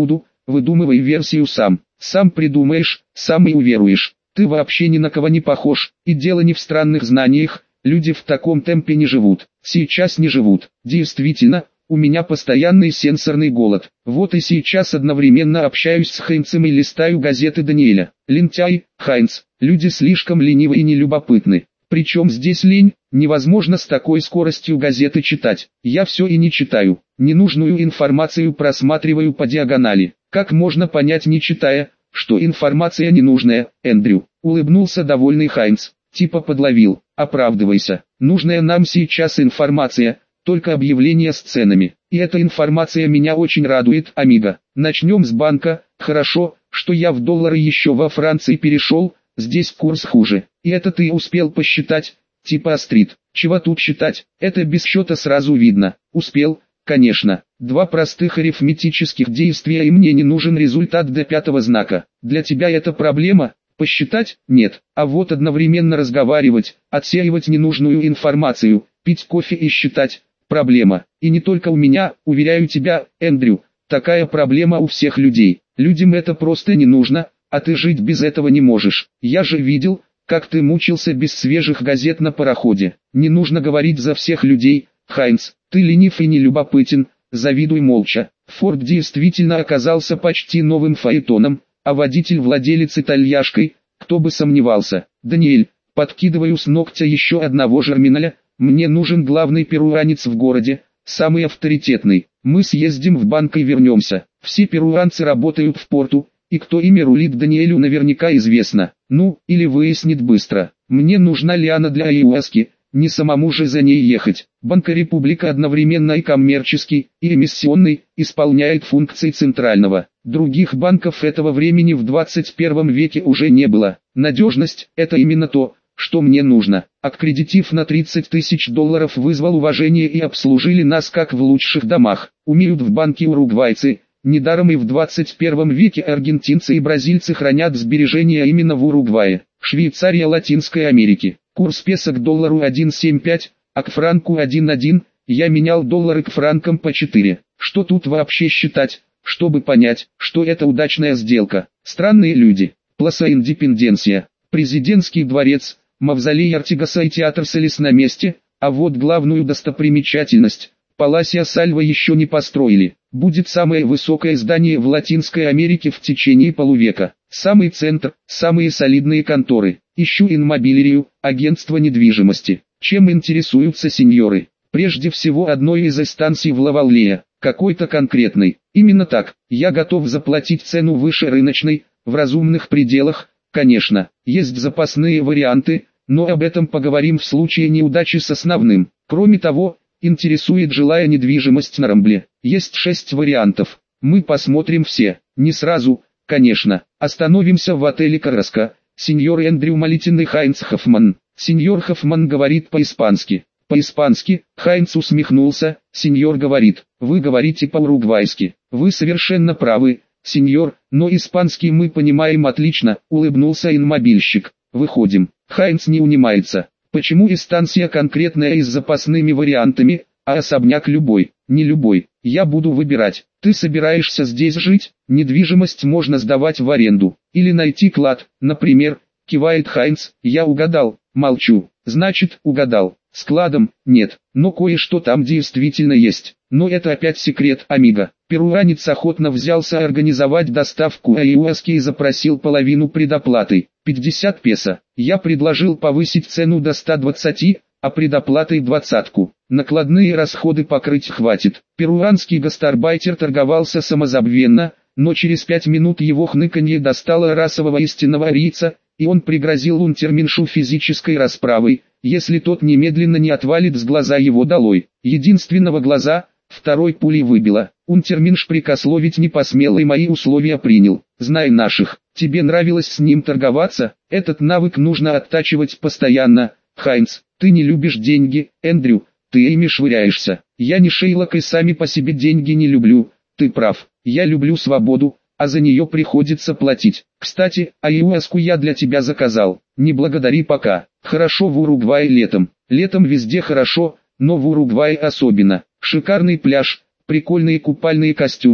выдумывай версию сам. Сам придумаешь, сам и уверуешь. Ты вообще ни на кого не похож, и дело не в странных знаниях, люди в таком темпе не живут. Сейчас не живут. Действительно, у меня постоянный сенсорный голод. Вот и сейчас одновременно общаюсь с Хайнцем и листаю газеты Даниэля. Лентяй, Хайнц, люди слишком ленивы и нелюбопытны. Причем здесь лень, невозможно с такой скоростью газеты читать. Я все и не читаю, ненужную информацию просматриваю по диагонали. Как можно понять, не читая, что информация ненужная? Эндрю, улыбнулся довольный Хайнц, типа подловил. Оправдывайся, нужная нам сейчас информация, только объявления с ценами. И эта информация меня очень радует, амиго. Начнем с банка. Хорошо, что я в доллары еще во Франции перешел, здесь курс хуже. И это ты успел посчитать, типа острит. Чего тут считать, это без счета сразу видно. Успел, конечно. Два простых арифметических действия, и мне не нужен результат до пятого знака. Для тебя это проблема? Посчитать? Нет. А вот одновременно разговаривать, отсеивать ненужную информацию, пить кофе и считать – проблема. И не только у меня, уверяю тебя, Эндрю, такая проблема у всех людей. Людям это просто не нужно, а ты жить без этого не можешь. Я же видел, как ты мучился без свежих газет на пароходе. Не нужно говорить за всех людей, Хайнц, ты ленив и нелюбопытен, завидуй молча. Форд действительно оказался почти новым фаэтоном, а водитель владелец итальяшкой, кто бы сомневался. Даниэль, подкидываю с ногтя еще одного жерминаля, мне нужен главный перуанец в городе, самый авторитетный. Мы съездим в банк и вернемся. Все перуанцы работают в порту, и кто ими рулит Даниэлю наверняка известно. Ну, или выяснит быстро. Мне нужна Лиана для Айуаски, не самому же за ней ехать. Банк Република одновременно и коммерческий, и эмиссионный, исполняет функции центрального. Других банков этого времени в двадцать первом веке уже не было. Надежность – это именно то, что мне нужно. Аккредитив на тридцать тысяч долларов вызвал уважение и обслужили нас как в лучших домах. Умеют в банке уругвайцы. Недаром и в двадцать первом веке аргентинцы и бразильцы хранят сбережения именно в Уругвае. Швейцария Латинской Америки. Курс песо к доллару один целых семь десятых пять, а к франку один целых одна. Я менял доллары к франкам по четыре. Что тут вообще считать, чтобы понять, что это удачная сделка? Странные люди. Пласа Индепенденсия, президентский дворец, мавзолей Артигаса и театр Солис на месте, а вот главную достопримечательность – Паласио Сальва еще не построили. Будет самое высокое здание в Латинской Америке в течение полувека. Самый центр, самые солидные конторы. Ищу инмобилерию, агентство недвижимости. Чем интересуются сеньоры? Прежде всего одной из станций в Лаваллее, какой-то конкретной. Именно так, я готов заплатить цену выше рыночной, в разумных пределах, конечно. Есть запасные варианты, но об этом поговорим в случае неудачи с основным. Кроме того, интересует жилая недвижимость на Рамбле. Есть шесть вариантов. Мы посмотрим все. Не сразу, конечно. Остановимся в отеле Караска. Сеньор Эндрю молитвенный Хайнц Хоффман. Сеньор Хоффман говорит по-испански. По-испански, Хайнц усмехнулся. Сеньор говорит, вы говорите по-уругвайски. Вы совершенно правы, сеньор, но испанский мы понимаем отлично, улыбнулся инмобильщик. Выходим. Хайнц не унимается. Почему и станция конкретная и с запасными вариантами, а особняк любой? Не любой. Я буду выбирать. Ты собираешься здесь жить? Недвижимость можно сдавать в аренду. Или найти клад, например, кивает Хайнц. Я угадал. Молчу. Значит, угадал. С кладом, нет. Но кое-что там действительно есть. Но это опять секрет, амиго. Перуанец охотно взялся организовать доставку айуаски и запросил половину предоплатой. пятьдесят песо. Я предложил повысить цену до ста двадцати, а предоплатой двадцатку. Накладные расходы покрыть хватит. Перуанский гастарбайтер торговался самозабвенно, но через пять минут его хныканье достало расового истинного арийца, и он пригрозил унтерменшу физической расправой, если тот немедленно не отвалит с глаза его долой. Единственного глаза, второй пулей выбило. Унтерменш прикословить не посмел и мои условия принял. Знай наших, тебе нравилось с ним торговаться, этот навык нужно оттачивать постоянно. Хайнц, ты не любишь деньги, Эндрю, ты ими швыряешься. Я не Шейлок и сами по себе деньги не люблю, ты прав. Я люблю свободу, а за нее приходится платить. Кстати, айуаску я для тебя заказал. Не благодари пока. Хорошо в Уругвае летом. Летом везде хорошо, но в Уругвае особенно. Шикарный пляж, прикольные купальные костюмы,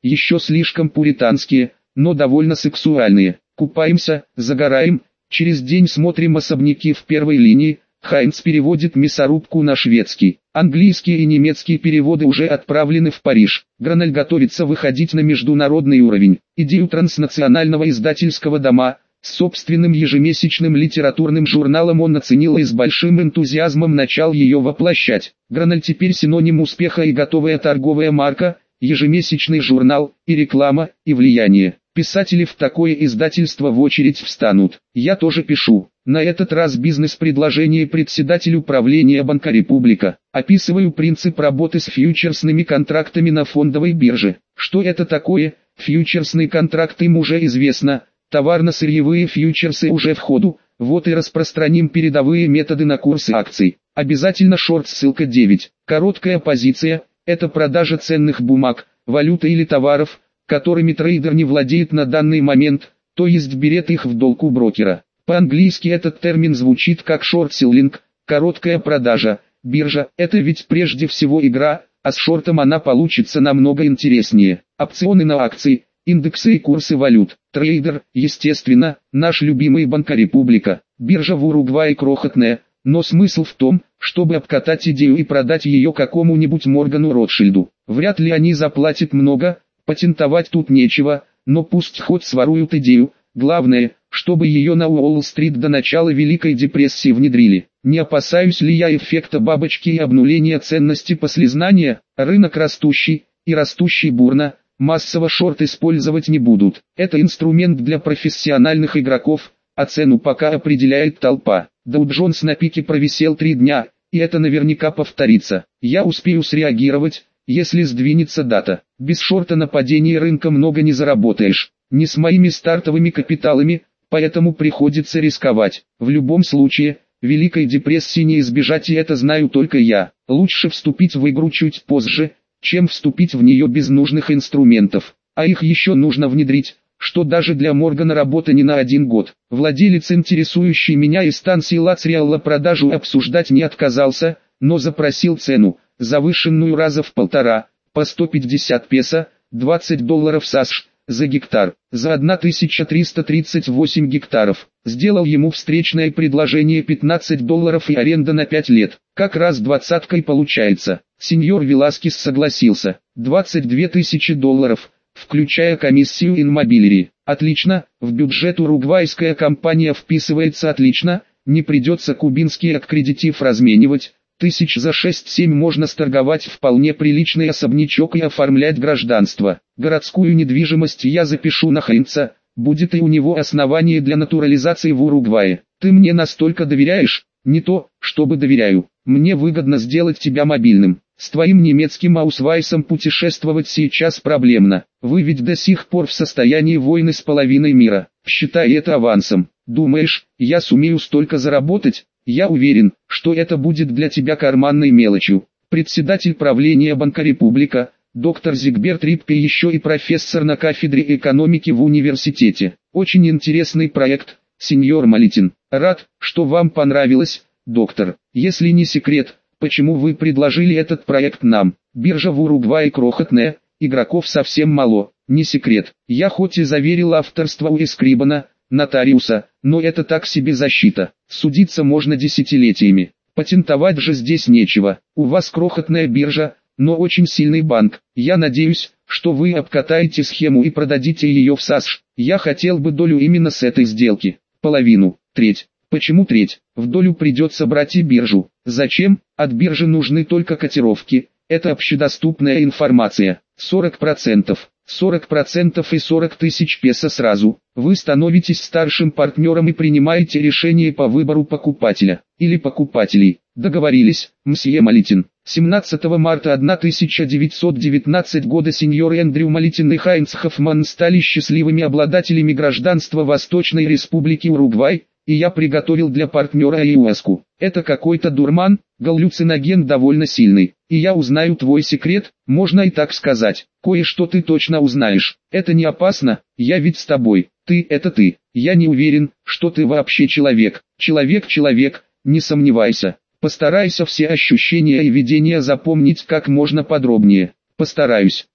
еще слишком пуританские, но довольно сексуальные. Купаемся, загораем, через день смотрим особняки в первой линии. Хайнц переводит мясорубку на шведский. Английские и немецкие переводы уже отправлены в Париж. Граналь готовится выходить на международный уровень. Идею транснационального издательского дома с собственным ежемесячным литературным журналом он оценил и с большим энтузиазмом начал ее воплощать. Граналь теперь синоним успеха и готовая торговая марка, ежемесячный журнал, и реклама, и влияние. Писатели в такое издательство в очередь встанут. Я тоже пишу. На этот раз бизнес-предложение председателю правления Банка Република. Описываю принцип работы с фьючерсными контрактами на фондовой бирже. Что это такое? Фьючерсные контракты им уже известно. Товарно-сырьевые фьючерсы уже в ходу. Вот и распространим передовые методы на курсы акций. Обязательно шорт, ссылка девять. Короткая позиция – это продажа ценных бумаг, валюты или товаров, которыми трейдер не владеет на данный момент, то есть берет их в долг у брокера. По-английски этот термин звучит как шорт-селлинг, короткая продажа. Биржа – это ведь прежде всего игра, а с шортом она получится намного интереснее. Опционы на акции, индексы и курсы валют. Трейдер, естественно, наш любимый Банка Република. Биржа в Уругвае крохотная, но смысл в том, чтобы обкатать идею и продать ее какому-нибудь Моргану Ротшильду. Вряд ли они заплатят много, патентовать тут нечего, но пусть хоть своруют идею. Главное, чтобы ее на Уолл-стрит до начала Великой депрессии внедрили. Не опасаюсь ли я эффекта бабочки и обнуления ценности послезнания? Рынок растущий, и растущий бурно, массово шорт использовать не будут. Это инструмент для профессиональных игроков, а цену пока определяет толпа. Доу Джонс на пике провисел три дня, и это наверняка повторится. Я успею среагировать, если сдвинется дата. Без шорта на падении рынка много не заработаешь. Не с моими стартовыми капиталами, поэтому приходится рисковать. В любом случае, Великой депрессии не избежать, и это знаю только я. Лучше вступить в игру чуть позже, чем вступить в нее без нужных инструментов. А их еще нужно внедрить, что даже для Моргана работа не на один год. Владелец, интересующий меня из станции Лацриалла, продажу обсуждать не отказался, но запросил цену, завышенную раза в полтора, по сто пятьдесят песо, двадцать долларов США, за гектар, за тысячу триста тридцать восемь гектаров. Сделал ему встречное предложение пятнадцать долларов и аренда на пять лет. Как раз двадцаткой получается. Сеньор Веласкес согласился. двадцать две тысячи долларов, включая комиссию инмобилери. Отлично, в бюджет уругвайская компания вписывается отлично, не придется кубинский аккредитив разменивать. Тысяч за шесть-семь можно сторговать вполне приличный особнячок и оформлять гражданство. Городскую недвижимость я запишу на Хайнца, будет и у него основание для натурализации в Уругвае. Ты мне настолько доверяешь? Не то, чтобы доверяю. Мне выгодно сделать тебя мобильным. С твоим немецким аусвайсом путешествовать сейчас проблемно. Вы ведь до сих пор в состоянии войны с половиной мира. Считай это авансом. Думаешь, я сумею столько заработать? Я уверен, что это будет для тебя карманной мелочью. Председатель правления Банка Република, доктор Зигберт Рипке, еще и профессор на кафедре экономики в университете. Очень интересный проект, сеньор Малитин. Рад, что вам понравилось, доктор. Если не секрет, почему вы предложили этот проект нам? Биржа в Уругвае крохотная, игроков совсем мало. Не секрет. Я хоть и заверил авторство у Эскрибана, нотариуса, но это так себе защита. Судиться можно десятилетиями. Патентовать же здесь нечего. У вас крохотная биржа, но очень сильный банк. Я надеюсь, что вы обкатаете схему и продадите ее в САСШ. Я хотел бы долю именно с этой сделки. Половину, треть. Почему треть? В долю придется брать и биржу. Зачем? От биржи нужны только котировки. Это общедоступная информация. сорок процентов. сорок процентов и сорок тысяч песо сразу. Вы становитесь старшим партнером и принимаете решение по выбору покупателя. Или покупателей. Договорились, мсье Малитин. семнадцатого марта тысяча девятьсот девятнадцатого года сеньор Эндрю Малитин и Хайнц Хоффман стали счастливыми обладателями гражданства Восточной Республики Уругвай, и я приготовил для партнера аюэску. Это какой-то дурман, галлюциноген довольно сильный. И я узнаю твой секрет, можно и так сказать. Кое-что ты точно узнаешь. Это не опасно, я ведь с тобой. Ты — это ты. Я не уверен, что ты вообще человек. Человек-человек, не сомневайся. Постарайся все ощущения и видения запомнить как можно подробнее. Постараюсь.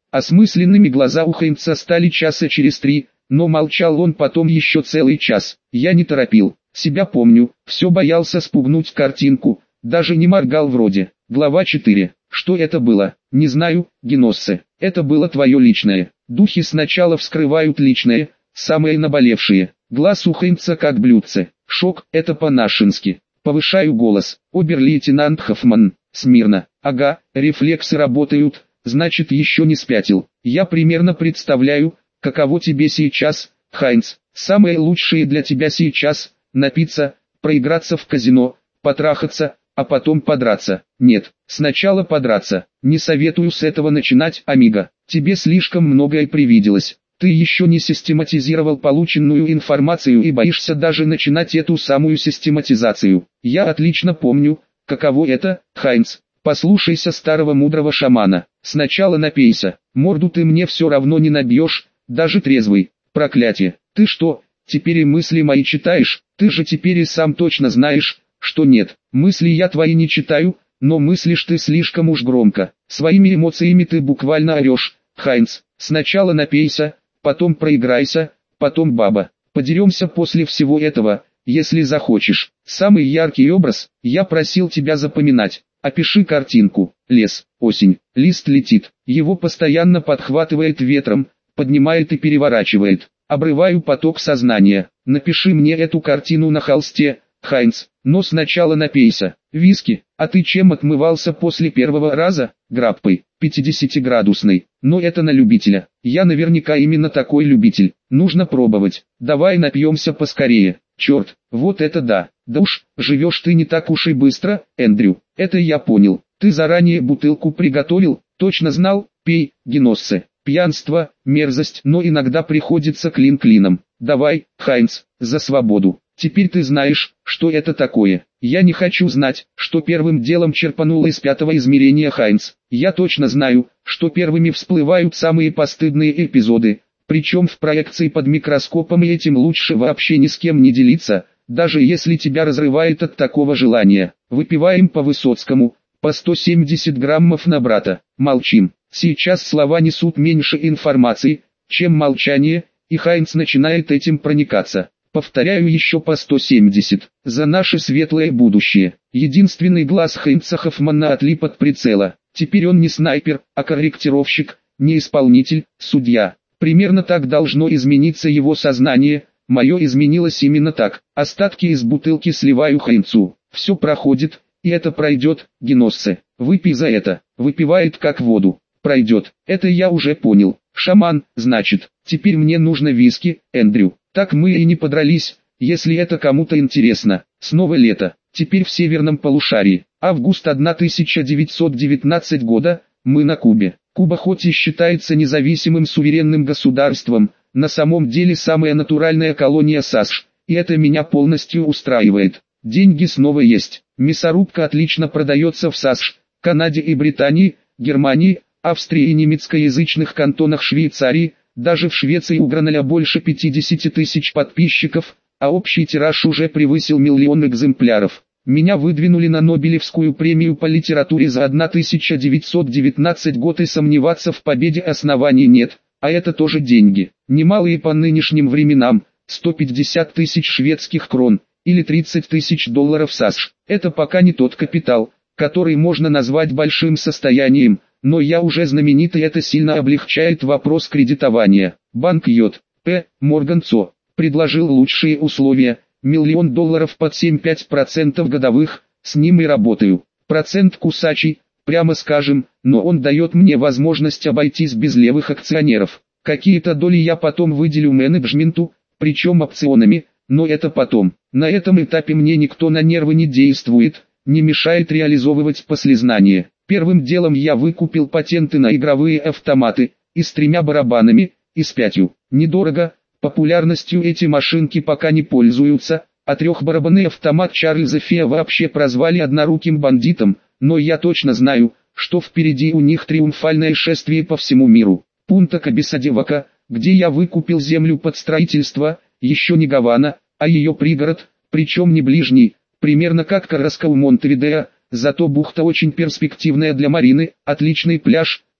Осмысленными глаза у Хайнца стали часа через три, но молчал он потом еще целый час. Я не торопил, себя помню, все боялся спугнуть картинку, даже не моргал вроде. Глава четыре. Что это было? Не знаю, Геноссе. Это было твое личное. Духи сначала вскрывают личное, самые наболевшие. Глаз у Хайнца как блюдце. Шок, это по-нашенски. Повышаю голос. Обер-лейтенант Хоффман. Смирно. Ага, рефлексы работают, значит еще не спятил. Я примерно представляю, каково тебе сейчас, Хайнц. Самое лучшее для тебя сейчас – напиться, проиграться в казино, потрахаться, а потом подраться. Нет, сначала подраться. Не советую с этого начинать, амиго. Тебе слишком многое привиделось. Ты еще не систематизировал полученную информацию и боишься даже начинать эту самую систематизацию. Я отлично помню, каково это, Хайнц. Послушайся старого мудрого шамана. Сначала напейся. Морду ты мне все равно не набьешь, даже трезвый. Проклятие. Ты что, теперь и мысли мои читаешь? Ты же теперь и сам точно знаешь, что нет. Мысли я твои не читаю, но мыслишь ты слишком уж громко. Своими эмоциями ты буквально орешь, Хайнц. Сначала напейся, потом проиграйся, потом баба. Подеремся после всего этого, если захочешь. Самый яркий образ, я просил тебя запоминать. Опиши картинку. Лес, осень, лист летит. Его постоянно подхватывает ветром, поднимает и переворачивает. Обрываю поток сознания. Напиши мне эту картину на холсте, Хайнц. Но сначала напейся. Виски. А ты чем отмывался после первого раза? Граппой, пятидесятиградусной. Но это на любителя. Я наверняка именно такой любитель. Нужно пробовать. Давай напьемся поскорее. Черт, вот это да. Да уж, живешь ты не так уж и быстро, Эндрю. Это я понял. Ты заранее бутылку приготовил, точно знал? Пей, Геноссе. Пьянство, мерзость, но иногда приходится клин клином. Давай, Хайнц, за свободу. Теперь ты знаешь, что это такое. Я не хочу знать, что первым делом черпанул из пятого измерения Хайнц. Я точно знаю, что первыми всплывают самые постыдные эпизоды, причем в проекции под микроскопом, и этим лучше вообще ни с кем не делиться, даже если тебя разрывает от такого желания. Выпиваем по Высоцкому, по сто семьдесят граммов на брата. Молчим. Сейчас слова несут меньше информации, чем молчание, и Хайнц начинает этим проникаться. Повторяю еще по сто семьдесят. За наше светлое будущее. Единственный глаз Хайнца Хоффмана отлип от прицела. Теперь он не снайпер, а корректировщик, не исполнитель, судья. Примерно так должно измениться его сознание. Мое изменилось именно так. Остатки из бутылки сливаю Хайнцу. Все проходит, и это пройдет, Геноссе. Выпей за это. Выпивает как воду. Пройдет. Это я уже понял. Шаман, значит. Теперь мне нужно виски, Эндрю. Так мы и не подрались, если это кому-то интересно. Снова лето. Теперь в северном полушарии. Август тысяча девятьсот девятнадцатого года. Мы на Кубе. Куба хоть и считается независимым суверенным государством, на самом деле самая натуральная колония САСШ, и это меня полностью устраивает. Деньги снова есть. Мясорубка отлично продается в САСШ, Канаде и Британии, Германии, Австрии и немецкоязычных кантонах Швейцарии. Даже в Швеции у Граналя больше пятидесяти тысяч подписчиков, а общий тираж уже превысил миллион экземпляров. Меня выдвинули на Нобелевскую премию по литературе за тысяча девятьсот девятнадцатый год, и сомневаться в победе оснований нет, а это тоже деньги. Немалые по нынешним временам, сто пятьдесят тысяч шведских крон, или тридцать тысяч долларов САСШ. Это пока не тот капитал, который можно назвать большим состоянием, но я уже знаменит, и это сильно облегчает вопрос кредитования. Банк J P Morgan Со предложил лучшие условия, миллион долларов под семь целых пять десятых процента годовых, с ним и работаю. Процент кусачий, прямо скажем, но он дает мне возможность обойтись без левых акционеров. Какие-то доли я потом выделю менеджменту, причем опционами, но это потом. На этом этапе мне никто на нервы не действует, не мешает реализовывать послезнание. Первым делом я выкупил патенты на игровые автоматы, и с тремя барабанами, и с пятью. Недорого, популярностью эти машинки пока не пользуются, а трехбарабанный автомат Чарльза Фея вообще прозвали одноруким бандитом, но я точно знаю, что впереди у них триумфальное шествие по всему миру. Пунта-Кабиса-де-Вака, где я выкупил землю под строительство, еще не Гавана, а ее пригород, причем не ближний, примерно как Карраско у Монтевидео. Зато бухта очень перспективная для марины, отличный пляж,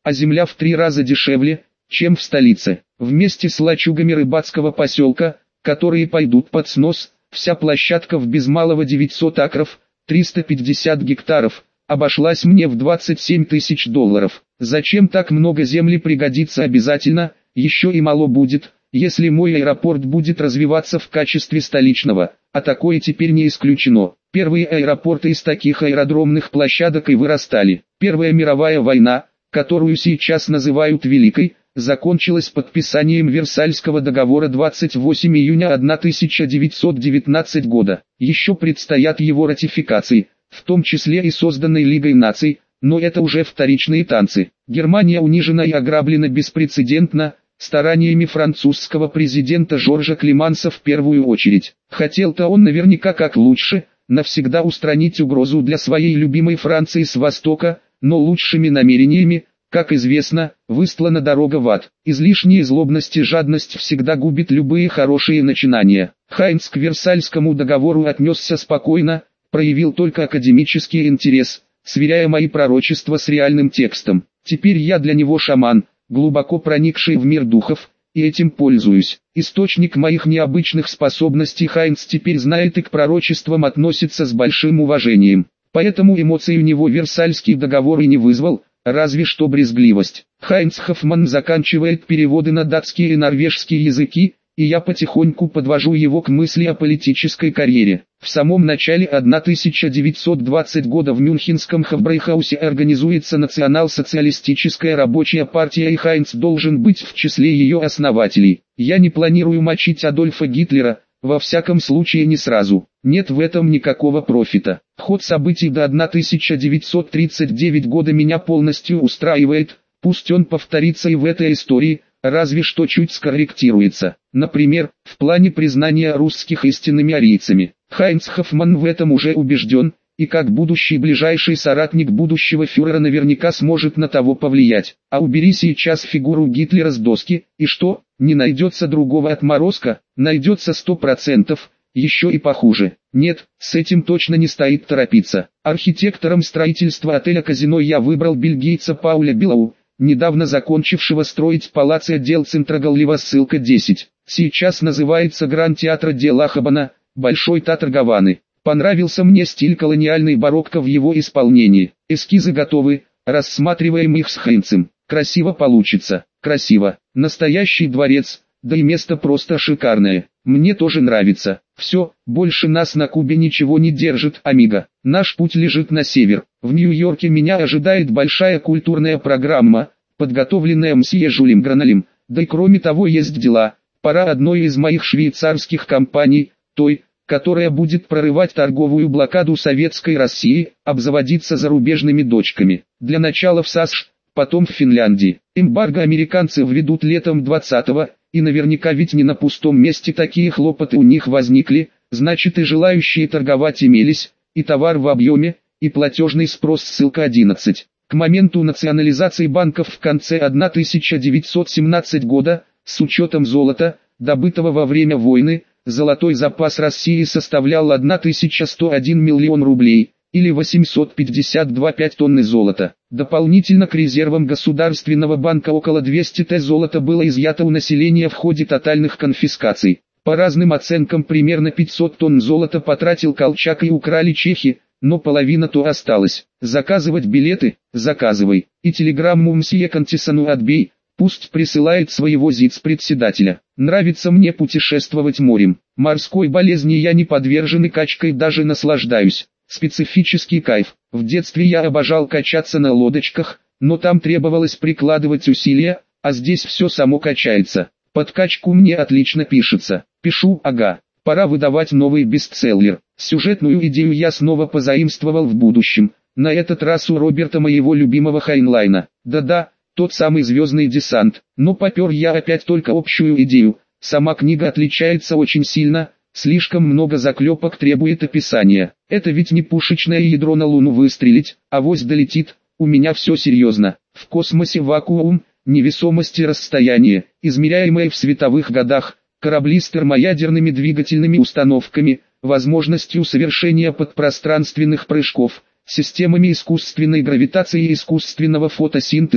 а земля в три раза дешевле, чем в столице. Вместе с лачугами рыбацкого поселка, которые пойдут под снос, вся площадка в без малого девятьсот акров, триста пятьдесят гектаров, обошлась мне в двадцать семь тысяч долларов. Зачем так много земли пригодится обязательно, еще и мало будет, если мой аэропорт будет развиваться в качестве столичного, а такое теперь не исключено. Первые аэропорты из таких аэродромных площадок и вырастали. Первая мировая война, которую сейчас называют Великой, закончилась подписанием Версальского договора двадцать восьмого июня тысяча девятьсот девятнадцатого года. Еще предстоят его ратификации, в том числе и созданной Лигой наций, но это уже вторичные танцы. Германия унижена и ограблена беспрецедентно, стараниями французского президента Жоржа Клеманса в первую очередь. Хотел-то он наверняка как лучше, навсегда устранить угрозу для своей любимой Франции с востока, но лучшими намерениями, как известно, выстлана дорога в ад. Излишняя злобность и жадность всегда губит любые хорошие начинания. Хайнц к Версальскому договору отнесся спокойно, проявил только академический интерес, сверяя мои пророчества с реальным текстом. Теперь я для него шаман, глубоко проникший в мир духов, и этим пользуюсь. Источник моих необычных способностей Хайнц теперь знает и к пророчествам относится с большим уважением. Поэтому эмоций у него Версальский договор и не вызвал, разве что брезгливость. Хайнц Хоффман заканчивает переводы на датский и норвежский языки, и я потихоньку подвожу его к мысли о политической карьере. В самом начале тысяча девятьсот двадцатого года в Мюнхенском Хофбрейхаусе организуется национал-социалистическая рабочая партия, и Хайнц должен быть в числе ее основателей. Я не планирую мочить Адольфа Гитлера, во всяком случае не сразу. Нет в этом никакого профита. Ход событий до тысяча девятьсот тридцать девятого года меня полностью устраивает, пусть он повторится и в этой истории, разве что чуть скорректируется. Например, в плане признания русских истинными арийцами. Хайнц Хоффман в этом уже убежден, и как будущий ближайший соратник будущего фюрера наверняка сможет на того повлиять. А убери сейчас фигуру Гитлера с доски, и что, не найдется другого отморозка? Найдется сто процентов, еще и похуже. Нет, с этим точно не стоит торопиться. Архитектором строительства отеля-казино я выбрал бельгийца Пауля Билау, недавно закончившего строить палац отдел Центрагал-Лива, ссылка десять. Сейчас называется Гранд-театр де ла Хабана, Большой театр Гаваны. Понравился мне стиль колониальной барокко в его исполнении. Эскизы готовы, рассматриваем их с Хайнцем. Красиво получится, красиво. Настоящий дворец, да и место просто шикарное. Мне тоже нравится. Все, больше нас на Кубе ничего не держит, амиго. Наш путь лежит на север. В Нью-Йорке меня ожидает большая культурная программа, подготовленная мсье Жюлем Граналем. Да и кроме того есть дела. Пора одной из моих швейцарских компаний, той, которая будет прорывать торговую блокаду Советской России, обзаводиться зарубежными дочками. Для начала в САСШ, потом в Финляндии. Эмбарго американцы введут летом двадцатого, и наверняка ведь не на пустом месте такие хлопоты у них возникли, значит и желающие торговать имелись, и товар в объеме, и платежный спрос, ссылка одиннадцать. К моменту национализации банков в конце тысяча девятьсот семнадцатого года, с учетом золота, добытого во время войны, золотой запас России составлял тысяча сто один миллион рублей, или восемьсот пятьдесят два целых пять десятых тонны золота. Дополнительно к резервам Государственного банка около двухсот тонн золота было изъято у населения в ходе тотальных конфискаций. По разным оценкам примерно пятьсот тонн золота потратил Колчак и украли чехи, но половина то осталась. Заказывать билеты? Заказывай. И телеграмму мсье Кантисону отбей, пусть присылает своего зиц-председателя. Нравится мне путешествовать морем. Морской болезни я не подвержен и качкой даже наслаждаюсь. Специфический кайф. В детстве я обожал качаться на лодочках, но там требовалось прикладывать усилия, а здесь все само качается. Под качку мне отлично пишется. Пишу, ага. Пора выдавать новый бестселлер. Сюжетную идею я снова позаимствовал в будущем. На этот раз у Роберта, моего любимого Хайнлайна. Да-да, тот самый «Звездный десант». Но попер я опять только общую идею. Сама книга отличается очень сильно. Слишком много заклепок требует описания. Это ведь не пушечное ядро на Луну выстрелить, авось долетит. У меня все серьезно. В космосе вакуум, невесомость и расстояние, измеряемое в световых годах, корабли с термоядерными двигательными установками, возможностью совершения подпространственных прыжков, системами искусственной гравитации и искусственного фотосинтеза,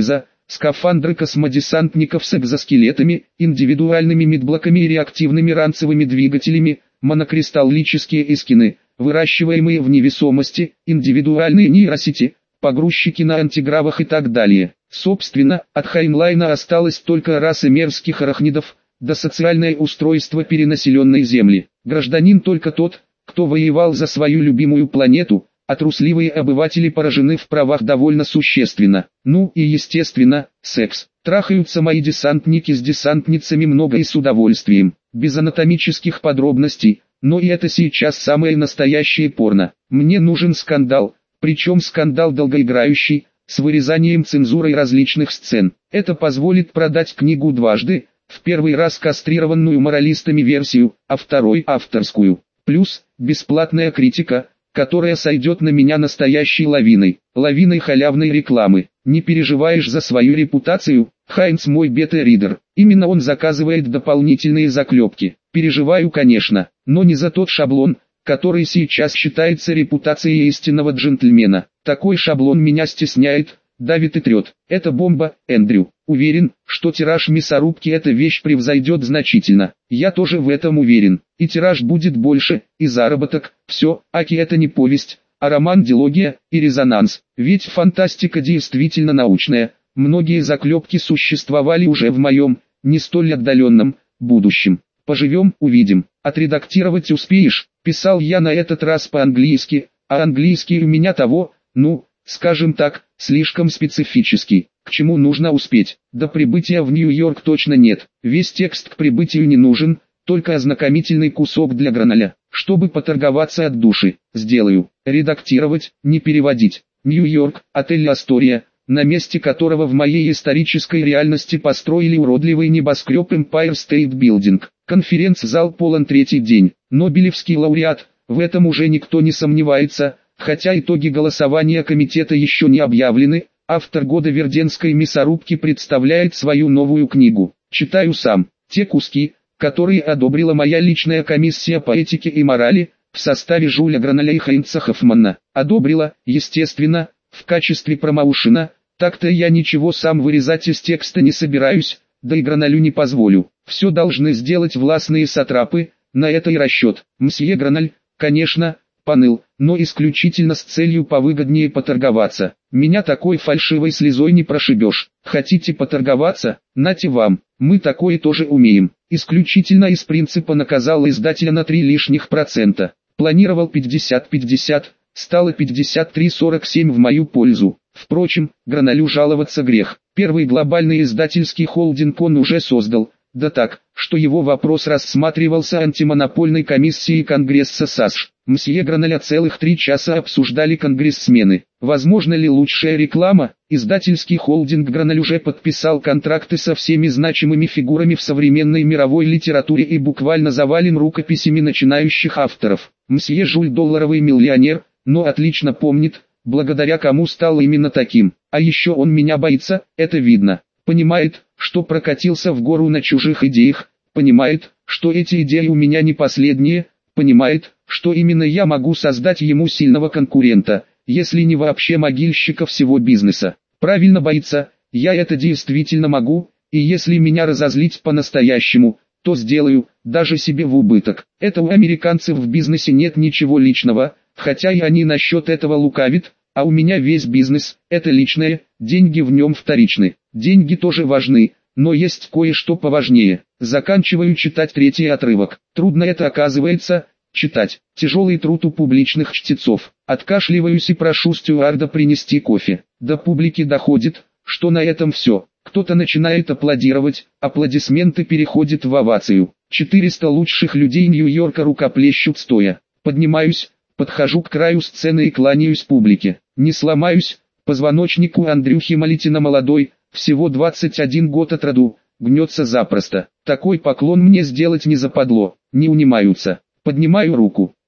скафандры космодесантников с экзоскелетами, индивидуальными медблоками и реактивными ранцевыми двигателями, монокристаллические эскины, выращиваемые в невесомости, индивидуальные нейросети, погрузчики на антигравах и так далее. Собственно, от Хайнлайна осталась только раса мерзких арахнидов, да социальное устройство перенаселенной Земли. Гражданин только тот, кто воевал за свою любимую планету, а трусливые обыватели поражены в правах довольно существенно. Ну и естественно, секс. Трахаются мои десантники с десантницами много и с удовольствием, без анатомических подробностей, но и это сейчас самое настоящее порно. Мне нужен скандал, причем скандал долгоиграющий, с вырезанием цензурой различных сцен. Это позволит продать книгу дважды, в первый раз кастрированную моралистами версию, а второй авторскую. Плюс, бесплатная критика, которая сойдет на меня настоящей лавиной, лавиной халявной рекламы. Не переживаешь за свою репутацию? Хайнц мой бета-ридер, именно он заказывает дополнительные заклепки. Переживаю, конечно, но не за тот шаблон, который сейчас считается репутацией истинного джентльмена. Такой шаблон меня стесняет, давит и трет. Это бомба, Эндрю. Уверен, что тираж мясорубки эта вещь превзойдет значительно. Я тоже в этом уверен. И тираж будет больше, и заработок. Все, аки это не повесть, а роман, дилогия и резонанс. Ведь фантастика действительно научная. Многие заклепки существовали уже в моем, не столь отдаленном, будущем. Поживем, увидим. Отредактировать успеешь? Писал я на этот раз по-английски, а английский у меня того, ну, скажем так, слишком специфический. К чему нужно успеть? До прибытия в Нью-Йорк точно нет. Весь текст к прибытию не нужен, только ознакомительный кусок для Граналя. Чтобы поторговаться от души, сделаю. Редактировать, не переводить. Нью-Йорк, отель Астория, на месте которого в моей исторической реальности построили уродливый небоскреб Empire State Building. Конференц-зал полон третий день. Нобелевский лауреат, в этом уже никто не сомневается, хотя итоги голосования комитета еще не объявлены. Автор года Верденской мясорубки представляет свою новую книгу. Читаю сам. Те куски, которые одобрила моя личная комиссия по этике и морали, в составе Жюля Граналя и Хайнца Хоффмана. Одобрила, естественно, в качестве промоушена. Так-то я ничего сам вырезать из текста не собираюсь, да и Граналю не позволю. Все должны сделать властные сатрапы, на это и расчет. Мсье Граналь, конечно, поныл, но исключительно с целью повыгоднее поторговаться. Меня такой фальшивой слезой не прошибешь. Хотите поторговаться? Нате вам, мы такое тоже умеем. Исключительно из принципа наказал издателя на три лишних процента. Планировал пятьдесят пятьдесят, стало пятьдесят три сорок семь в мою пользу. Впрочем, Граналю жаловаться грех. Первый глобальный издательский холдинг он уже создал. Да так, что его вопрос рассматривался антимонопольной комиссией Конгресса САСШ. Мсье Граналя целых три часа обсуждали конгрессмены. Возможно ли лучшая реклама? Издательский холдинг Граналь уже подписал контракты со всеми значимыми фигурами в современной мировой литературе и буквально завален рукописями начинающих авторов. Мсье Жюль долларовый миллионер, но отлично помнит, благодаря кому стал именно таким. А еще он меня боится, это видно. Понимает, что прокатился в гору на чужих идеях, понимает, что эти идеи у меня не последние, понимает, что именно я могу создать ему сильного конкурента, если не вообще могильщика всего бизнеса. Правильно боится, я это действительно могу, и если меня разозлить по-настоящему, то сделаю, даже себе в убыток. Это у американцев в бизнесе нет ничего личного, хотя и они насчет этого лукавят, а у меня весь бизнес – это личное, деньги в нем вторичны. Деньги тоже важны, но есть кое-что поважнее. Заканчиваю читать третий отрывок. Трудно это оказывается, читать. Тяжелый труд у публичных чтецов. Откашливаюсь и прошу стюарда принести кофе. До публики доходит, что на этом все. Кто-то начинает аплодировать, аплодисменты переходят в овацию. четыреста лучших людей Нью-Йорка рукоплещут стоя. Поднимаюсь, подхожу к краю сцены и кланяюсь публике. Не сломаюсь, позвоночник у Андрюхи Малитина молодой, всего двадцать один год от роду, гнется запросто. Такой поклон мне сделать не западло, не унимаются. Поднимаю руку.